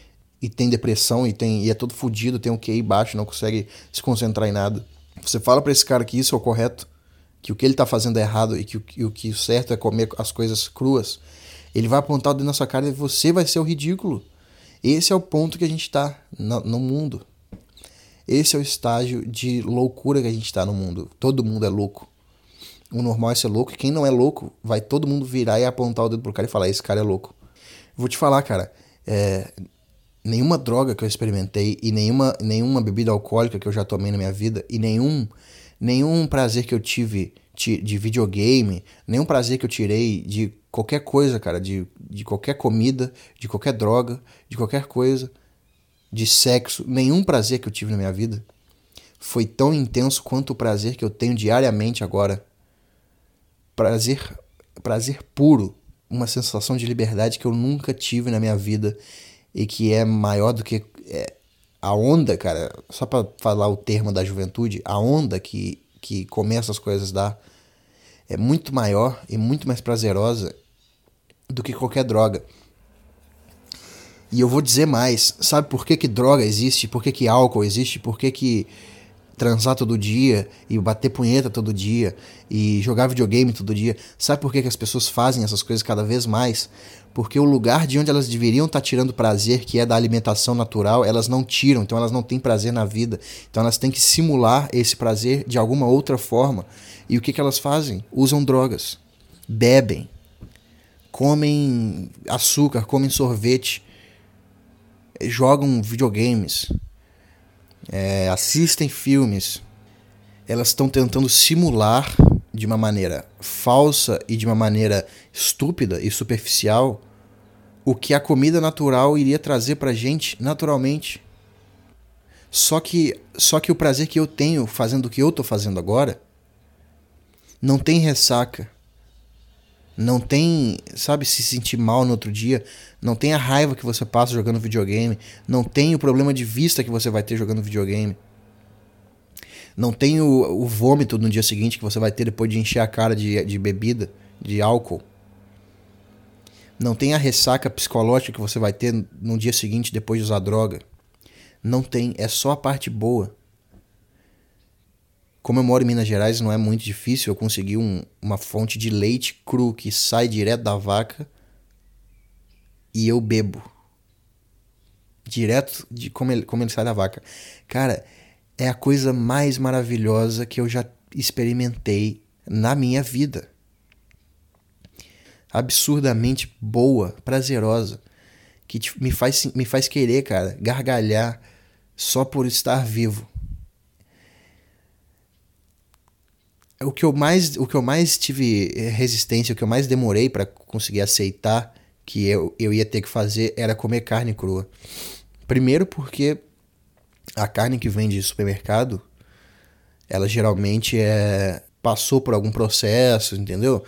e tem depressão e é todo fudido, tem um QI baixo, não consegue se concentrar em nada. Você fala pra esse cara que isso é o correto, que o que ele tá fazendo é errado e que o certo é comer as coisas cruas, ele vai apontar o dedo na sua cara e você vai ser o ridículo. Esse é o ponto que a gente tá no mundo. Esse é o estágio de loucura que a gente tá no mundo. Todo mundo é louco. O normal é ser louco, e quem não é louco, vai todo mundo virar e apontar o dedo pro cara e falar, esse cara é louco. Vou te falar, cara, nenhuma droga que eu experimentei e nenhuma bebida alcoólica que eu já tomei na minha vida e nenhum prazer que eu tive de videogame, nenhum prazer que eu tirei de qualquer coisa, cara, de qualquer comida, de qualquer droga, de qualquer coisa, de sexo, nenhum prazer que eu tive na minha vida foi tão intenso quanto o prazer que eu tenho diariamente agora. Prazer puro, uma sensação de liberdade que eu nunca tive na minha vida e que é maior do que a onda, cara, só pra falar o termo da juventude, a onda que começa as coisas a dar é muito maior e muito mais prazerosa do que qualquer droga. E eu vou dizer mais, sabe por que droga existe? Por que álcool existe? Por que transar todo dia e bater punheta todo dia e jogar videogame todo dia? Sabe por que as pessoas fazem essas coisas cada vez mais? Porque o lugar de onde elas deveriam estar tirando prazer, que é da alimentação natural, elas não tiram, então elas não têm prazer na vida. Então elas têm que simular esse prazer de alguma outra forma. E o que elas fazem? Usam drogas, bebem, comem açúcar, comem sorvete, jogam videogames, assistem filmes. Elas estão tentando simular de uma maneira falsa e de uma maneira estúpida e superficial o que a comida natural iria trazer pra gente naturalmente. Só que o prazer que eu tenho fazendo o que eu tô fazendo agora não tem ressaca. Não tem, sabe, se sentir mal no outro dia. Não tem a raiva que você passa jogando videogame. Não tem o problema de vista que você vai ter jogando videogame. Não tem o vômito no dia seguinte que você vai ter depois de encher a cara de bebida, de álcool. Não tem a ressaca psicológica que você vai ter no dia seguinte depois de usar droga. Não tem, é só a parte boa. Como eu moro em Minas Gerais, não é muito difícil eu conseguir uma fonte de leite cru que sai direto da vaca e eu bebo. Direto de como ele sai da vaca. Cara, é a coisa mais maravilhosa que eu já experimentei na minha vida. Absurdamente boa, prazerosa, que me faz querer, cara, gargalhar só por estar vivo. O que eu mais tive resistência, o que eu mais demorei para conseguir aceitar que eu ia ter que fazer era comer carne crua. Primeiro porque a carne que vem de supermercado, ela geralmente passou por algum processo, entendeu?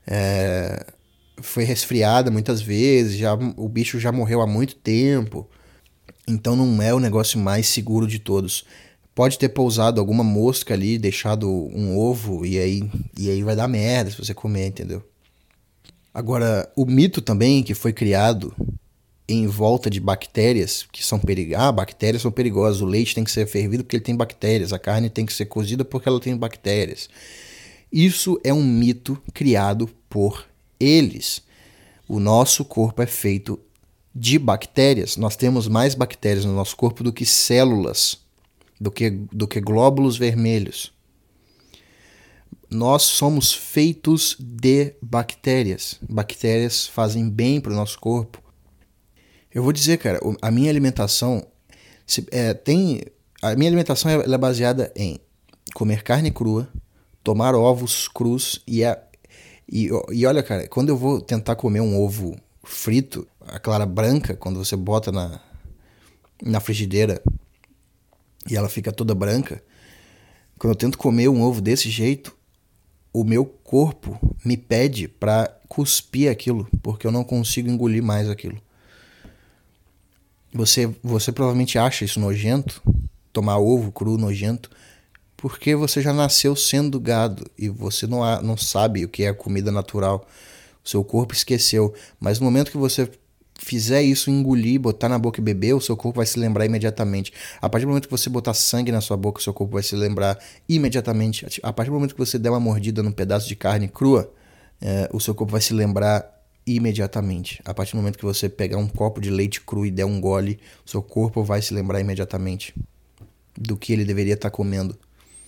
Foi resfriada muitas vezes, o bicho já morreu há muito tempo. Então não é o negócio mais seguro de todos. Pode ter pousado alguma mosca ali, deixado um ovo, e aí vai dar merda se você comer, entendeu? Agora, o mito também que foi criado em volta de bactérias que são perigosas. Bactérias são perigosas, o leite tem que ser fervido porque ele tem bactérias, a carne tem que ser cozida porque ela tem bactérias. Isso é um mito criado por eles. O nosso corpo é feito de bactérias. Nós temos mais bactérias no nosso corpo do que células, do que glóbulos vermelhos. Nós somos feitos de bactérias. Bactérias fazem bem para o nosso corpo. Eu vou dizer, cara, a minha alimentação ela é baseada em comer carne crua, tomar ovos crus e olha, cara, quando eu vou tentar comer um ovo frito, a clara branca, quando você bota na frigideira e ela fica toda branca, quando eu tento comer um ovo desse jeito, o meu corpo me pede pra cuspir aquilo, porque eu não consigo engolir mais aquilo. Você provavelmente acha isso nojento, tomar ovo cru nojento, porque você já nasceu sendo gado e você não sabe o que é comida natural. O seu corpo esqueceu. Mas no momento que você fizer isso, engolir, botar na boca e beber, o seu corpo vai se lembrar imediatamente. A partir do momento que você botar sangue na sua boca, o seu corpo vai se lembrar imediatamente. A partir do momento que você der uma mordida num pedaço de carne crua, o seu corpo vai se lembrar imediatamente. A partir do momento que você pegar um copo de leite cru e der um gole, o seu corpo vai se lembrar imediatamente do que ele deveria estar comendo.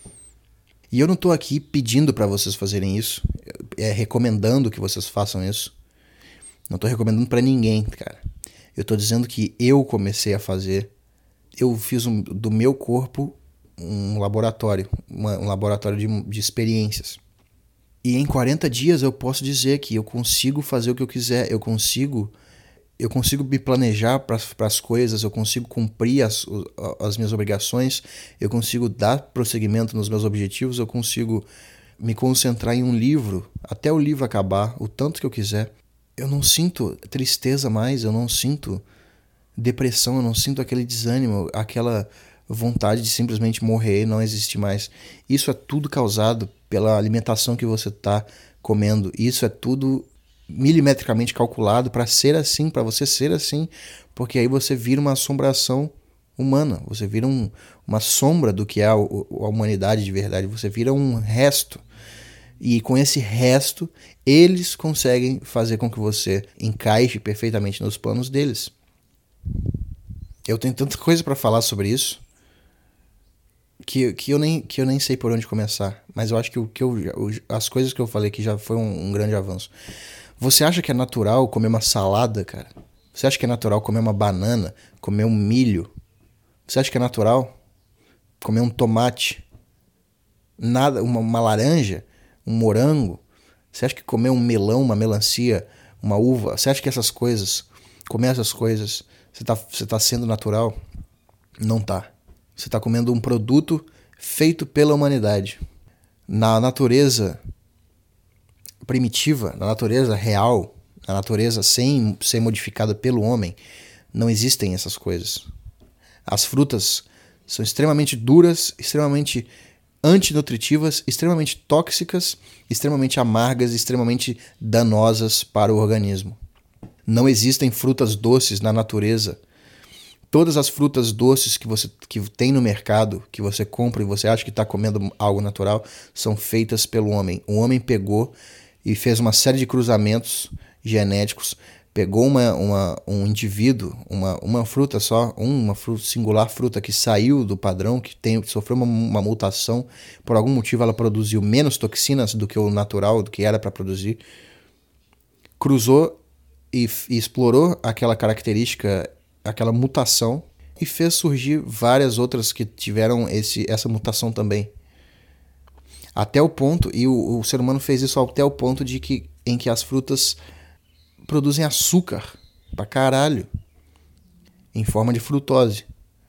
E eu não estou aqui pedindo para vocês fazerem isso, recomendando que vocês façam isso. Não estou recomendando para ninguém, cara. Eu estou dizendo que eu comecei a fazer. Eu fiz do meu corpo um laboratório, um laboratório de experiências. E em 40 dias eu posso dizer que eu consigo fazer o que eu quiser, eu consigo me planejar para as coisas, eu consigo cumprir as minhas obrigações, eu consigo dar prosseguimento nos meus objetivos, eu consigo me concentrar em um livro, até o livro acabar, o tanto que eu quiser. Eu não sinto tristeza mais, eu não sinto depressão, eu não sinto aquele desânimo, aquela vontade de simplesmente morrer e não existir mais. Isso é tudo causado pela alimentação que você está comendo. Isso é tudo milimetricamente calculado para ser assim, para você ser assim, porque aí você vira uma assombração humana, você vira uma sombra do que é a humanidade de verdade, você vira um resto. E com esse resto, eles conseguem fazer com que você encaixe perfeitamente nos planos deles. Eu tenho tanta coisa para falar sobre isso que eu nem sei por onde começar. Mas eu acho que as coisas que eu falei aqui já foi um grande avanço. Você acha que é natural comer uma salada, cara? Você acha que é natural comer uma banana, comer um milho? Você acha que é natural comer um tomate? Nada, uma laranja? Um morango? Você acha que comer um melão, uma melancia, uma uva, você acha que comer essas coisas, você tá sendo natural? Não tá. Você tá comendo um produto feito pela humanidade. Na natureza primitiva, na natureza real, na natureza sem ser modificada pelo homem, não existem essas coisas. As frutas são extremamente duras, extremamente antinutritivas, extremamente tóxicas, extremamente amargas, extremamente danosas para o organismo. Não existem frutas doces na natureza. Todas as frutas doces que tem no mercado, que você compra e você acha que está comendo algo natural, são feitas pelo homem. O homem pegou e fez uma série de cruzamentos genéticos, pegou um indivíduo, uma fruta só, singular fruta que saiu do padrão, que sofreu uma mutação, por algum motivo ela produziu menos toxinas do que o natural, do que era para produzir, cruzou e explorou aquela característica, aquela mutação, e fez surgir várias outras que tiveram essa mutação também. Até o ponto, e o ser humano fez isso até o ponto em que as frutas produzem açúcar pra caralho em forma de frutose.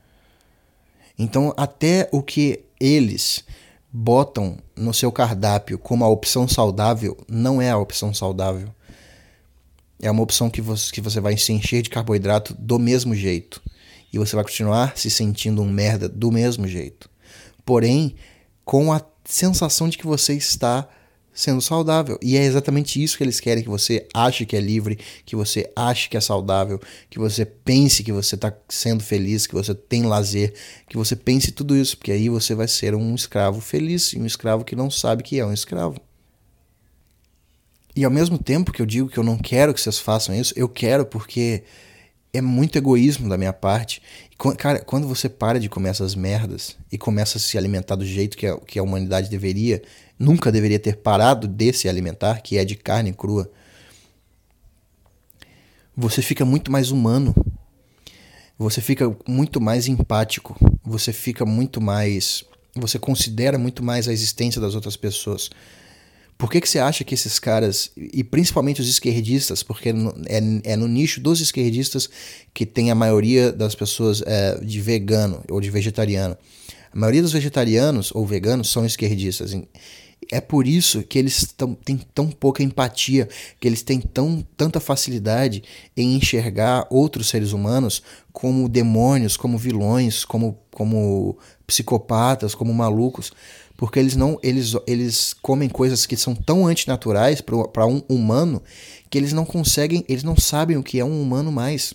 Então, até o que eles botam no seu cardápio como a opção saudável não é a opção saudável. É uma opção que você vai se encher de carboidrato do mesmo jeito. E você vai continuar se sentindo um merda do mesmo jeito. Porém, com a sensação de que você está sendo saudável. E é exatamente isso que eles querem, que você ache que é livre, que você ache que é saudável, que você pense que você está sendo feliz, que você tem lazer, que você pense tudo isso, porque aí você vai ser um escravo feliz e um escravo que não sabe que é um escravo. E ao mesmo tempo que eu digo que eu não quero que vocês façam isso, eu quero porque é muito egoísmo da minha parte. Cara, quando você para de comer essas merdas e começa a se alimentar do jeito que a humanidade nunca deveria ter parado de se alimentar, que é de carne crua, você fica muito mais humano. Você fica muito mais empático. Você considera muito mais a existência das outras pessoas. Por que você acha que esses caras, e principalmente os esquerdistas, porque é no nicho dos esquerdistas que tem a maioria das pessoas de vegano ou de vegetariano. A maioria dos vegetarianos ou veganos são esquerdistas. É por isso que eles têm tão pouca empatia, que eles têm tanta facilidade em enxergar outros seres humanos como demônios, como vilões, como psicopatas, como malucos. Porque eles comem coisas que são tão antinaturais para um humano que eles não sabem o que é um humano mais.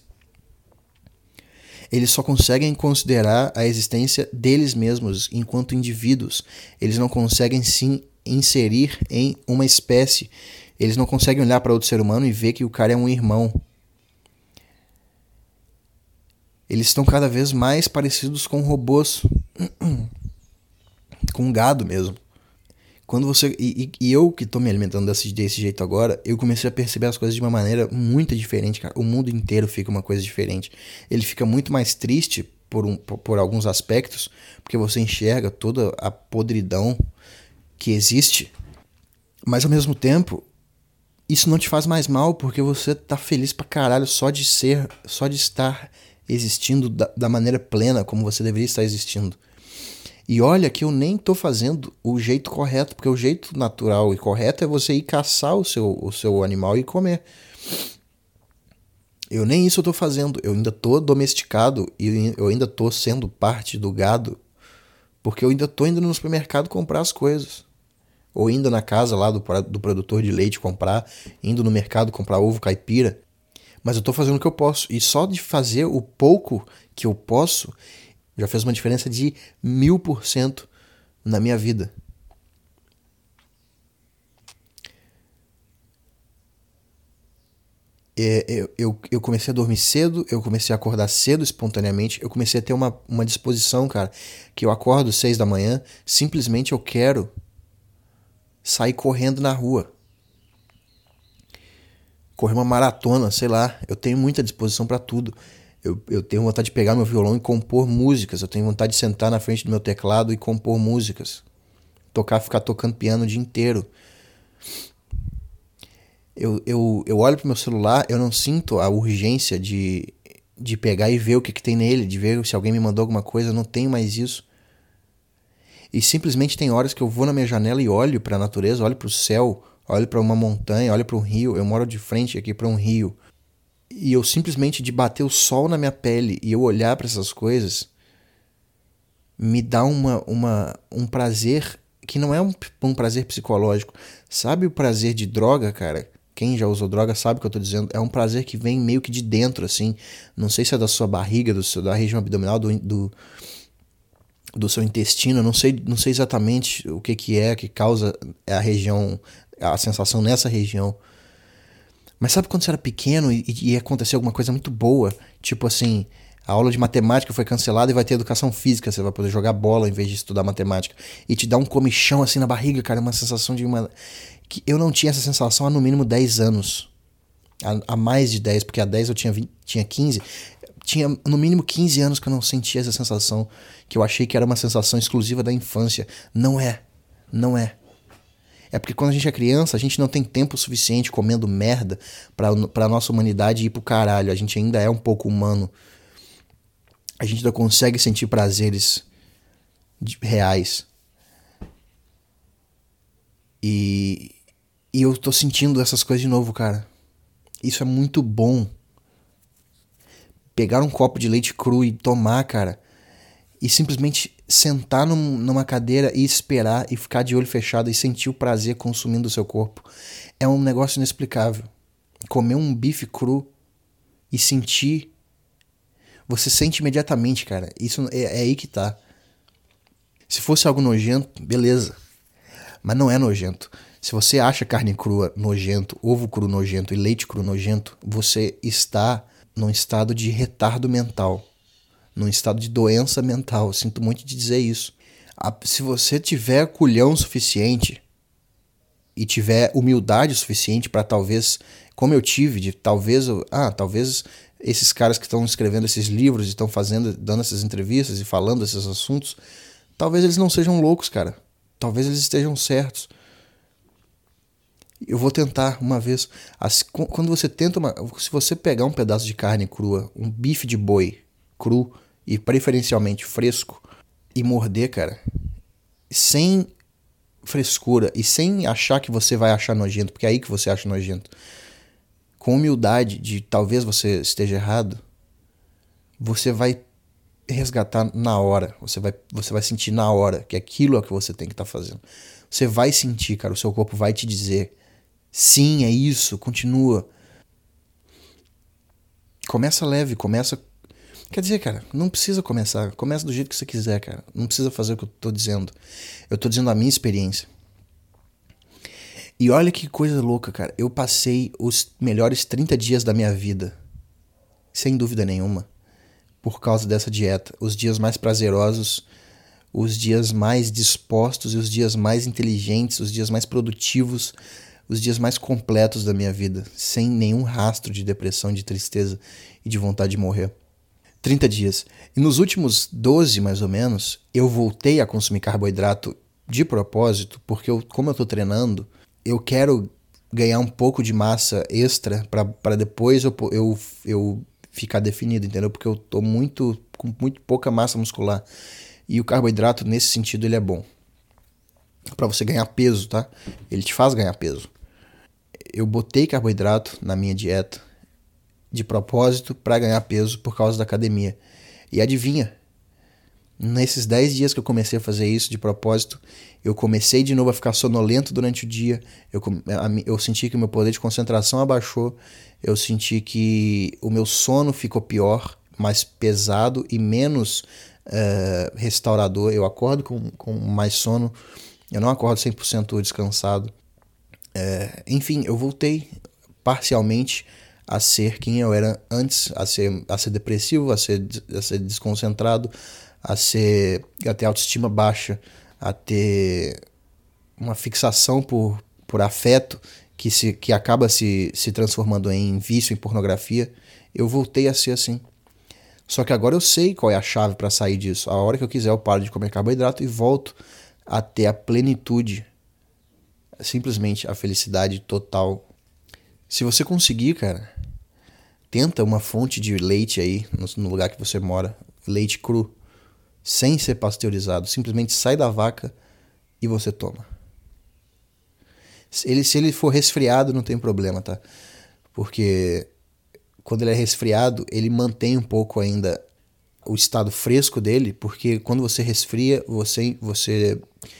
Eles só conseguem considerar a existência deles mesmos enquanto indivíduos. Eles não conseguem se inserir em uma espécie. Eles não conseguem olhar para outro ser humano e ver que o cara é um irmão. Eles estão cada vez mais parecidos com robôs. Com gado mesmo. Quando você e eu que tô me alimentando desse jeito agora, eu comecei a perceber as coisas de uma maneira muito diferente, cara. O mundo inteiro fica uma coisa diferente. Ele fica muito mais triste por alguns aspectos, porque você enxerga toda a podridão que existe, mas ao mesmo tempo, isso não te faz mais mal, porque você tá feliz pra caralho só de estar existindo da maneira plena como você deveria estar existindo. E olha que eu nem tô fazendo o jeito correto, porque o jeito natural e correto é você ir caçar o seu animal e comer. Eu nem isso eu tô fazendo, eu ainda tô domesticado e eu ainda tô sendo parte do gado, porque eu ainda tô indo no supermercado comprar as coisas. Ou indo na casa lá do produtor de leite comprar, indo no mercado comprar ovo caipira. Mas eu tô fazendo o que eu posso, e só de fazer o pouco que eu posso já fez uma diferença de 1000% na minha vida. Eu comecei a dormir cedo, eu comecei a acordar cedo espontaneamente, eu comecei a ter uma disposição, cara, que eu acordo 6 da manhã, simplesmente eu quero sair correndo na rua. Correr uma maratona, sei lá, eu tenho muita disposição pra tudo. Eu tenho vontade de pegar meu violão e compor músicas. Eu tenho vontade de sentar na frente do meu teclado e compor músicas. Ficar tocando piano o dia inteiro. Eu olho pro meu celular, eu não sinto a urgência de pegar e ver o que tem nele, de ver se alguém me mandou alguma coisa, eu não tenho mais isso. E simplesmente tem horas que eu vou na minha janela e olho pra natureza, olho pro céu, olho pra uma montanha, olho pra um rio. Eu moro de frente aqui pra um rio. E eu simplesmente de bater o sol na minha pele e eu olhar pra essas coisas me dá um prazer que não é um prazer psicológico. Sabe o prazer de droga, cara? Quem já usou droga sabe o que eu tô dizendo. É um prazer que vem meio que de dentro, assim. Não sei se é da sua barriga, da região abdominal, do seu intestino. Não sei exatamente o que é que causa a sensação nessa região. Mas sabe quando você era pequeno e aconteceu alguma coisa muito boa? Tipo assim, a aula de matemática foi cancelada e vai ter educação física. Você vai poder jogar bola em vez de estudar matemática. E te dá um comichão assim na barriga, cara. Uma sensação que eu não tinha essa sensação há no mínimo 10 anos. Há mais de 10, porque há 10 eu tinha 15. Tinha no mínimo 15 anos que eu não sentia essa sensação. Que eu achei que era uma sensação exclusiva da infância. Não é. Não é. É porque quando a gente é criança, a gente não tem tempo suficiente comendo merda pra nossa humanidade ir pro caralho. A gente ainda é um pouco humano. A gente ainda consegue sentir prazeres reais. E eu tô sentindo essas coisas de novo, cara. Isso é muito bom. Pegar um copo de leite cru e tomar, cara. E simplesmente sentar numa cadeira e esperar e ficar de olho fechado e sentir o prazer consumindo o seu corpo. É um negócio inexplicável. Comer um bife cru e sentir... Você sente imediatamente, cara. Isso é aí que tá. Se fosse algo nojento, beleza. Mas não é nojento. Se você acha carne crua nojento, ovo cru nojento e leite cru nojento, você está num estado de retardo mental. Num estado de doença mental. Eu sinto muito de dizer isso. Se você tiver culhão suficiente e tiver humildade suficiente para talvez, como eu tive, de talvez esses caras que estão escrevendo esses livros e estão dando essas entrevistas e falando esses assuntos, talvez eles não sejam loucos, cara. Talvez eles estejam certos. Eu vou tentar uma vez. Quando você tenta se você pegar um pedaço de carne crua, um bife de boi cru e preferencialmente fresco e morder, cara, sem frescura e sem achar que você vai achar nojento, porque é aí que você acha nojento, com humildade de talvez você esteja errado, você vai resgatar na hora. Você vai sentir na hora que aquilo é o que você tem que estar fazendo. Você vai sentir, cara, o seu corpo vai te dizer: sim, é isso, continua. Começa leve, começa. Quer dizer, cara, não precisa começar. Começa do jeito que você quiser, cara. Não precisa fazer o que eu tô dizendo. Eu tô dizendo a minha experiência. E olha que coisa louca, cara. Eu passei os melhores 30 dias da minha vida, sem dúvida nenhuma, por causa dessa dieta. Os dias mais prazerosos, os dias mais dispostos e os dias mais inteligentes, os dias mais produtivos, os dias mais completos da minha vida, sem nenhum rastro de depressão, de tristeza e de vontade de morrer. 30 dias. E nos últimos 12, mais ou menos, eu voltei a consumir carboidrato de propósito, porque como eu tô treinando, eu quero ganhar um pouco de massa extra para depois eu ficar definido, entendeu? Porque eu tô com muito pouca massa muscular. E o carboidrato, nesse sentido, ele é bom. Para você ganhar peso, tá? Ele te faz ganhar peso. Eu botei carboidrato na minha dieta de propósito para ganhar peso por causa da academia. E adivinha? Nesses 10 dias que eu comecei a fazer isso de propósito, eu comecei de novo a ficar sonolento durante o dia, eu senti que o meu poder de concentração abaixou, eu senti que o meu sono ficou pior, mais pesado e menos restaurador. Eu acordo com mais sono, eu não acordo 100% descansado. Enfim, eu voltei parcialmente a ser quem eu era antes, a ser depressivo, a ser desconcentrado, a ter autoestima baixa, a ter uma fixação por afeto que acaba se transformando em vício, em pornografia. Eu voltei a ser assim. Só que agora eu sei qual é a chave para sair disso. A hora que eu quiser eu paro de comer carboidrato e volto a ter a plenitude, simplesmente a felicidade total. Se você conseguir, cara, tenta uma fonte de leite aí no lugar que você mora, leite cru, sem ser pasteurizado. Simplesmente sai da vaca e você toma. Se ele for resfriado, não tem problema, tá? Porque quando ele é resfriado, ele mantém um pouco ainda o estado fresco dele, porque quando você resfria, você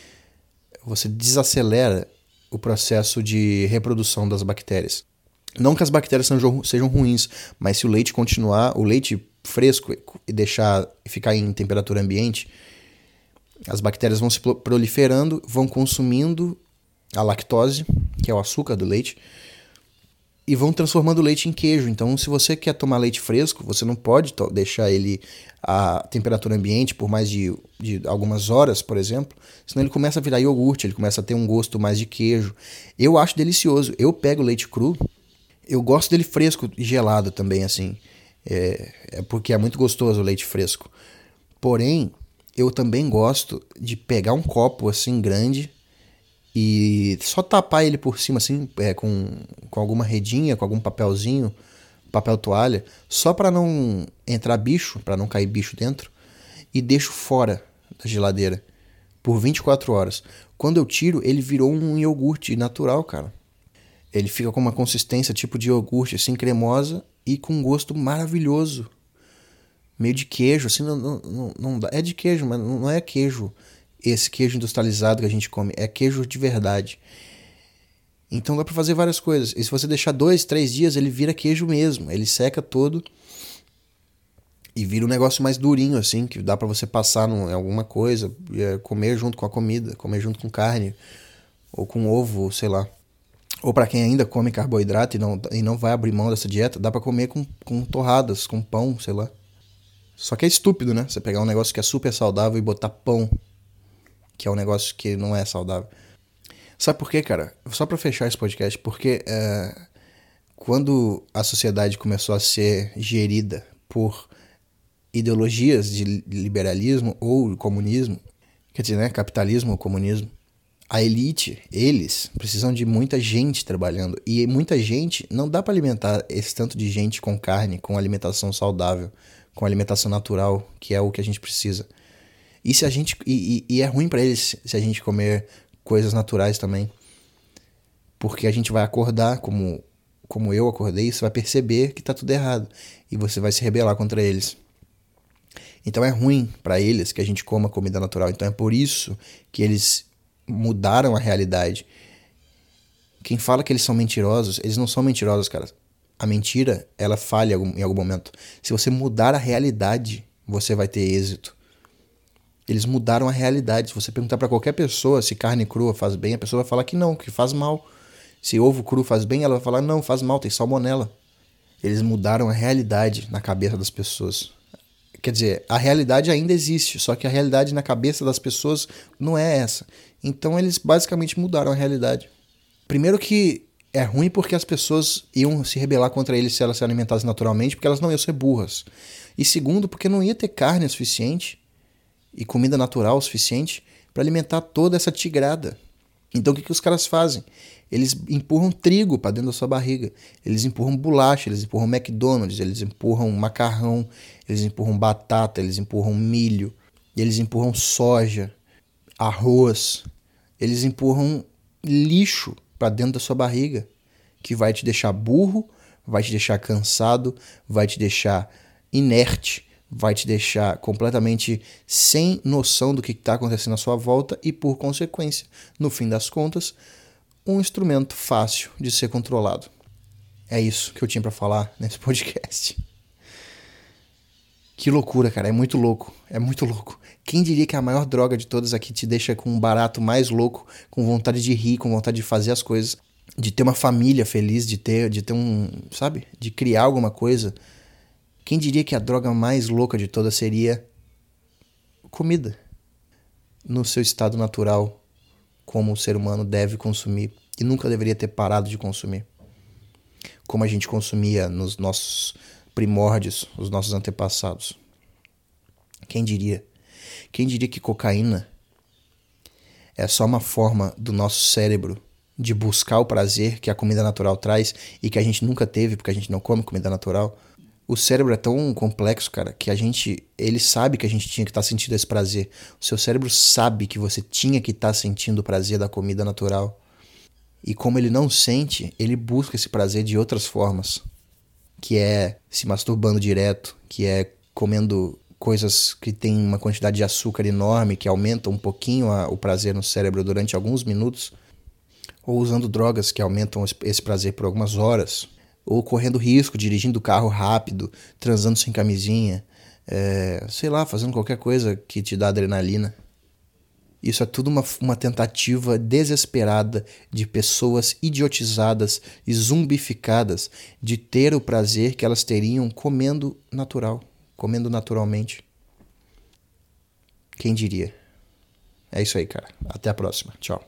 desacelera o processo de reprodução das bactérias. Não que as bactérias sejam ruins, mas se o leite continuar, o leite fresco e ficar em temperatura ambiente, as bactérias vão se proliferando, vão consumindo a lactose, que é o açúcar do leite, e vão transformando o leite em queijo. Então, se você quer tomar leite fresco, você não pode deixar ele a temperatura ambiente por mais de algumas horas, por exemplo, senão ele começa a virar iogurte, ele começa a ter um gosto mais de queijo. Eu acho delicioso. Eu pego o leite cru, eu gosto dele fresco e gelado também, assim. É porque é muito gostoso o leite fresco. Porém, eu também gosto de pegar um copo assim grande e só tapar ele por cima assim, com alguma redinha, com algum papelzinho, papel toalha, só para não entrar bicho, para não cair bicho dentro, e deixo fora da geladeira por 24 horas. Quando eu tiro, ele virou um iogurte natural, cara. Ele fica com uma consistência tipo de iogurte, assim, cremosa e com um gosto maravilhoso. Meio de queijo, assim, não dá. É de queijo, mas não é queijo, esse queijo industrializado que a gente come. É queijo de verdade. Então dá pra fazer várias coisas. E se você deixar 2, 3 dias, ele vira queijo mesmo. Ele seca todo e vira um negócio mais durinho, assim, que dá pra você passar em alguma coisa, comer junto com a comida, comer junto com carne, ou com ovo, sei lá. Ou para quem ainda come carboidrato e não vai abrir mão dessa dieta, dá para comer com torradas, com pão, sei lá. Só que é estúpido, né? Você pegar um negócio que é super saudável e botar pão, que é um negócio que não é saudável. Sabe por quê, cara? Só para fechar esse podcast, porque quando a sociedade começou a ser gerida por ideologias de liberalismo ou comunismo, quer dizer, né? Capitalismo ou comunismo, a elite, eles precisam de muita gente trabalhando. E muita gente, não dá para alimentar esse tanto de gente com carne, com alimentação saudável, com alimentação natural, que é o que a gente precisa. E se a gente e é ruim para eles se a gente comer coisas naturais também. Porque a gente vai acordar como eu acordei, você vai perceber que tá tudo errado e você vai se rebelar contra eles. Então é ruim para eles que a gente coma comida natural. Então é por isso que eles mudaram a realidade. Quem fala que eles são mentirosos, eles não são mentirosos, cara. A mentira, ela falha em algum momento. Se você mudar a realidade, você vai ter êxito. Eles mudaram a realidade. Se você perguntar para qualquer pessoa se carne crua faz bem, a pessoa vai falar que não, que faz mal. Se ovo cru faz bem, ela vai falar não, faz mal, tem salmonela. Eles mudaram a realidade na cabeça das pessoas. Quer dizer, a realidade ainda existe, só que a realidade na cabeça das pessoas não é essa. Então eles basicamente mudaram a realidade. Primeiro que é ruim porque as pessoas iam se rebelar contra eles se elas se alimentassem naturalmente, porque elas não iam ser burras. E segundo, porque não ia ter carne o suficiente e comida natural o suficiente para alimentar toda essa tigrada. Então o que os caras fazem? Eles empurram trigo para dentro da sua barriga. Eles empurram bolacha, eles empurram McDonald's, eles empurram macarrão, eles empurram batata, eles empurram milho, eles empurram soja, arroz. Eles empurram lixo para dentro da sua barriga, que vai te deixar burro, vai te deixar cansado, vai te deixar inerte, vai te deixar completamente sem noção do que está acontecendo à sua volta e, por consequência, no fim das contas, um instrumento fácil de ser controlado. É isso que eu tinha para falar nesse podcast. Que loucura, cara. É muito louco. É muito louco. Quem diria que a maior droga de todas aqui te deixa com um barato mais louco, com vontade de rir, com vontade de fazer as coisas, de ter uma família feliz, de ter um, sabe? De criar alguma coisa. Quem diria que a droga mais louca de todas seria comida? No seu estado natural, como o ser humano deve consumir e nunca deveria ter parado de consumir. Como a gente consumia nos nossos primórdios, os nossos antepassados. Quem diria? Quem diria que cocaína é só uma forma do nosso cérebro de buscar o prazer que a comida natural traz e que a gente nunca teve porque a gente não come comida natural? O cérebro é tão complexo, cara, que ele sabe que a gente tinha que estar sentindo esse prazer. O seu cérebro sabe que você tinha que estar sentindo o prazer da comida natural. E como ele não sente, ele busca esse prazer de outras formas. Que é se masturbando direto, que é comendo coisas que têm uma quantidade de açúcar enorme, que aumentam um pouquinho o prazer no cérebro durante alguns minutos. Ou usando drogas que aumentam esse prazer por algumas horas. Ou correndo risco, dirigindo o carro rápido, transando sem camisinha, sei lá, fazendo qualquer coisa que te dá adrenalina. Isso é tudo uma tentativa desesperada de pessoas idiotizadas e zumbificadas de ter o prazer que elas teriam comendo naturalmente. Quem diria? É isso aí, cara. Até a próxima. Tchau.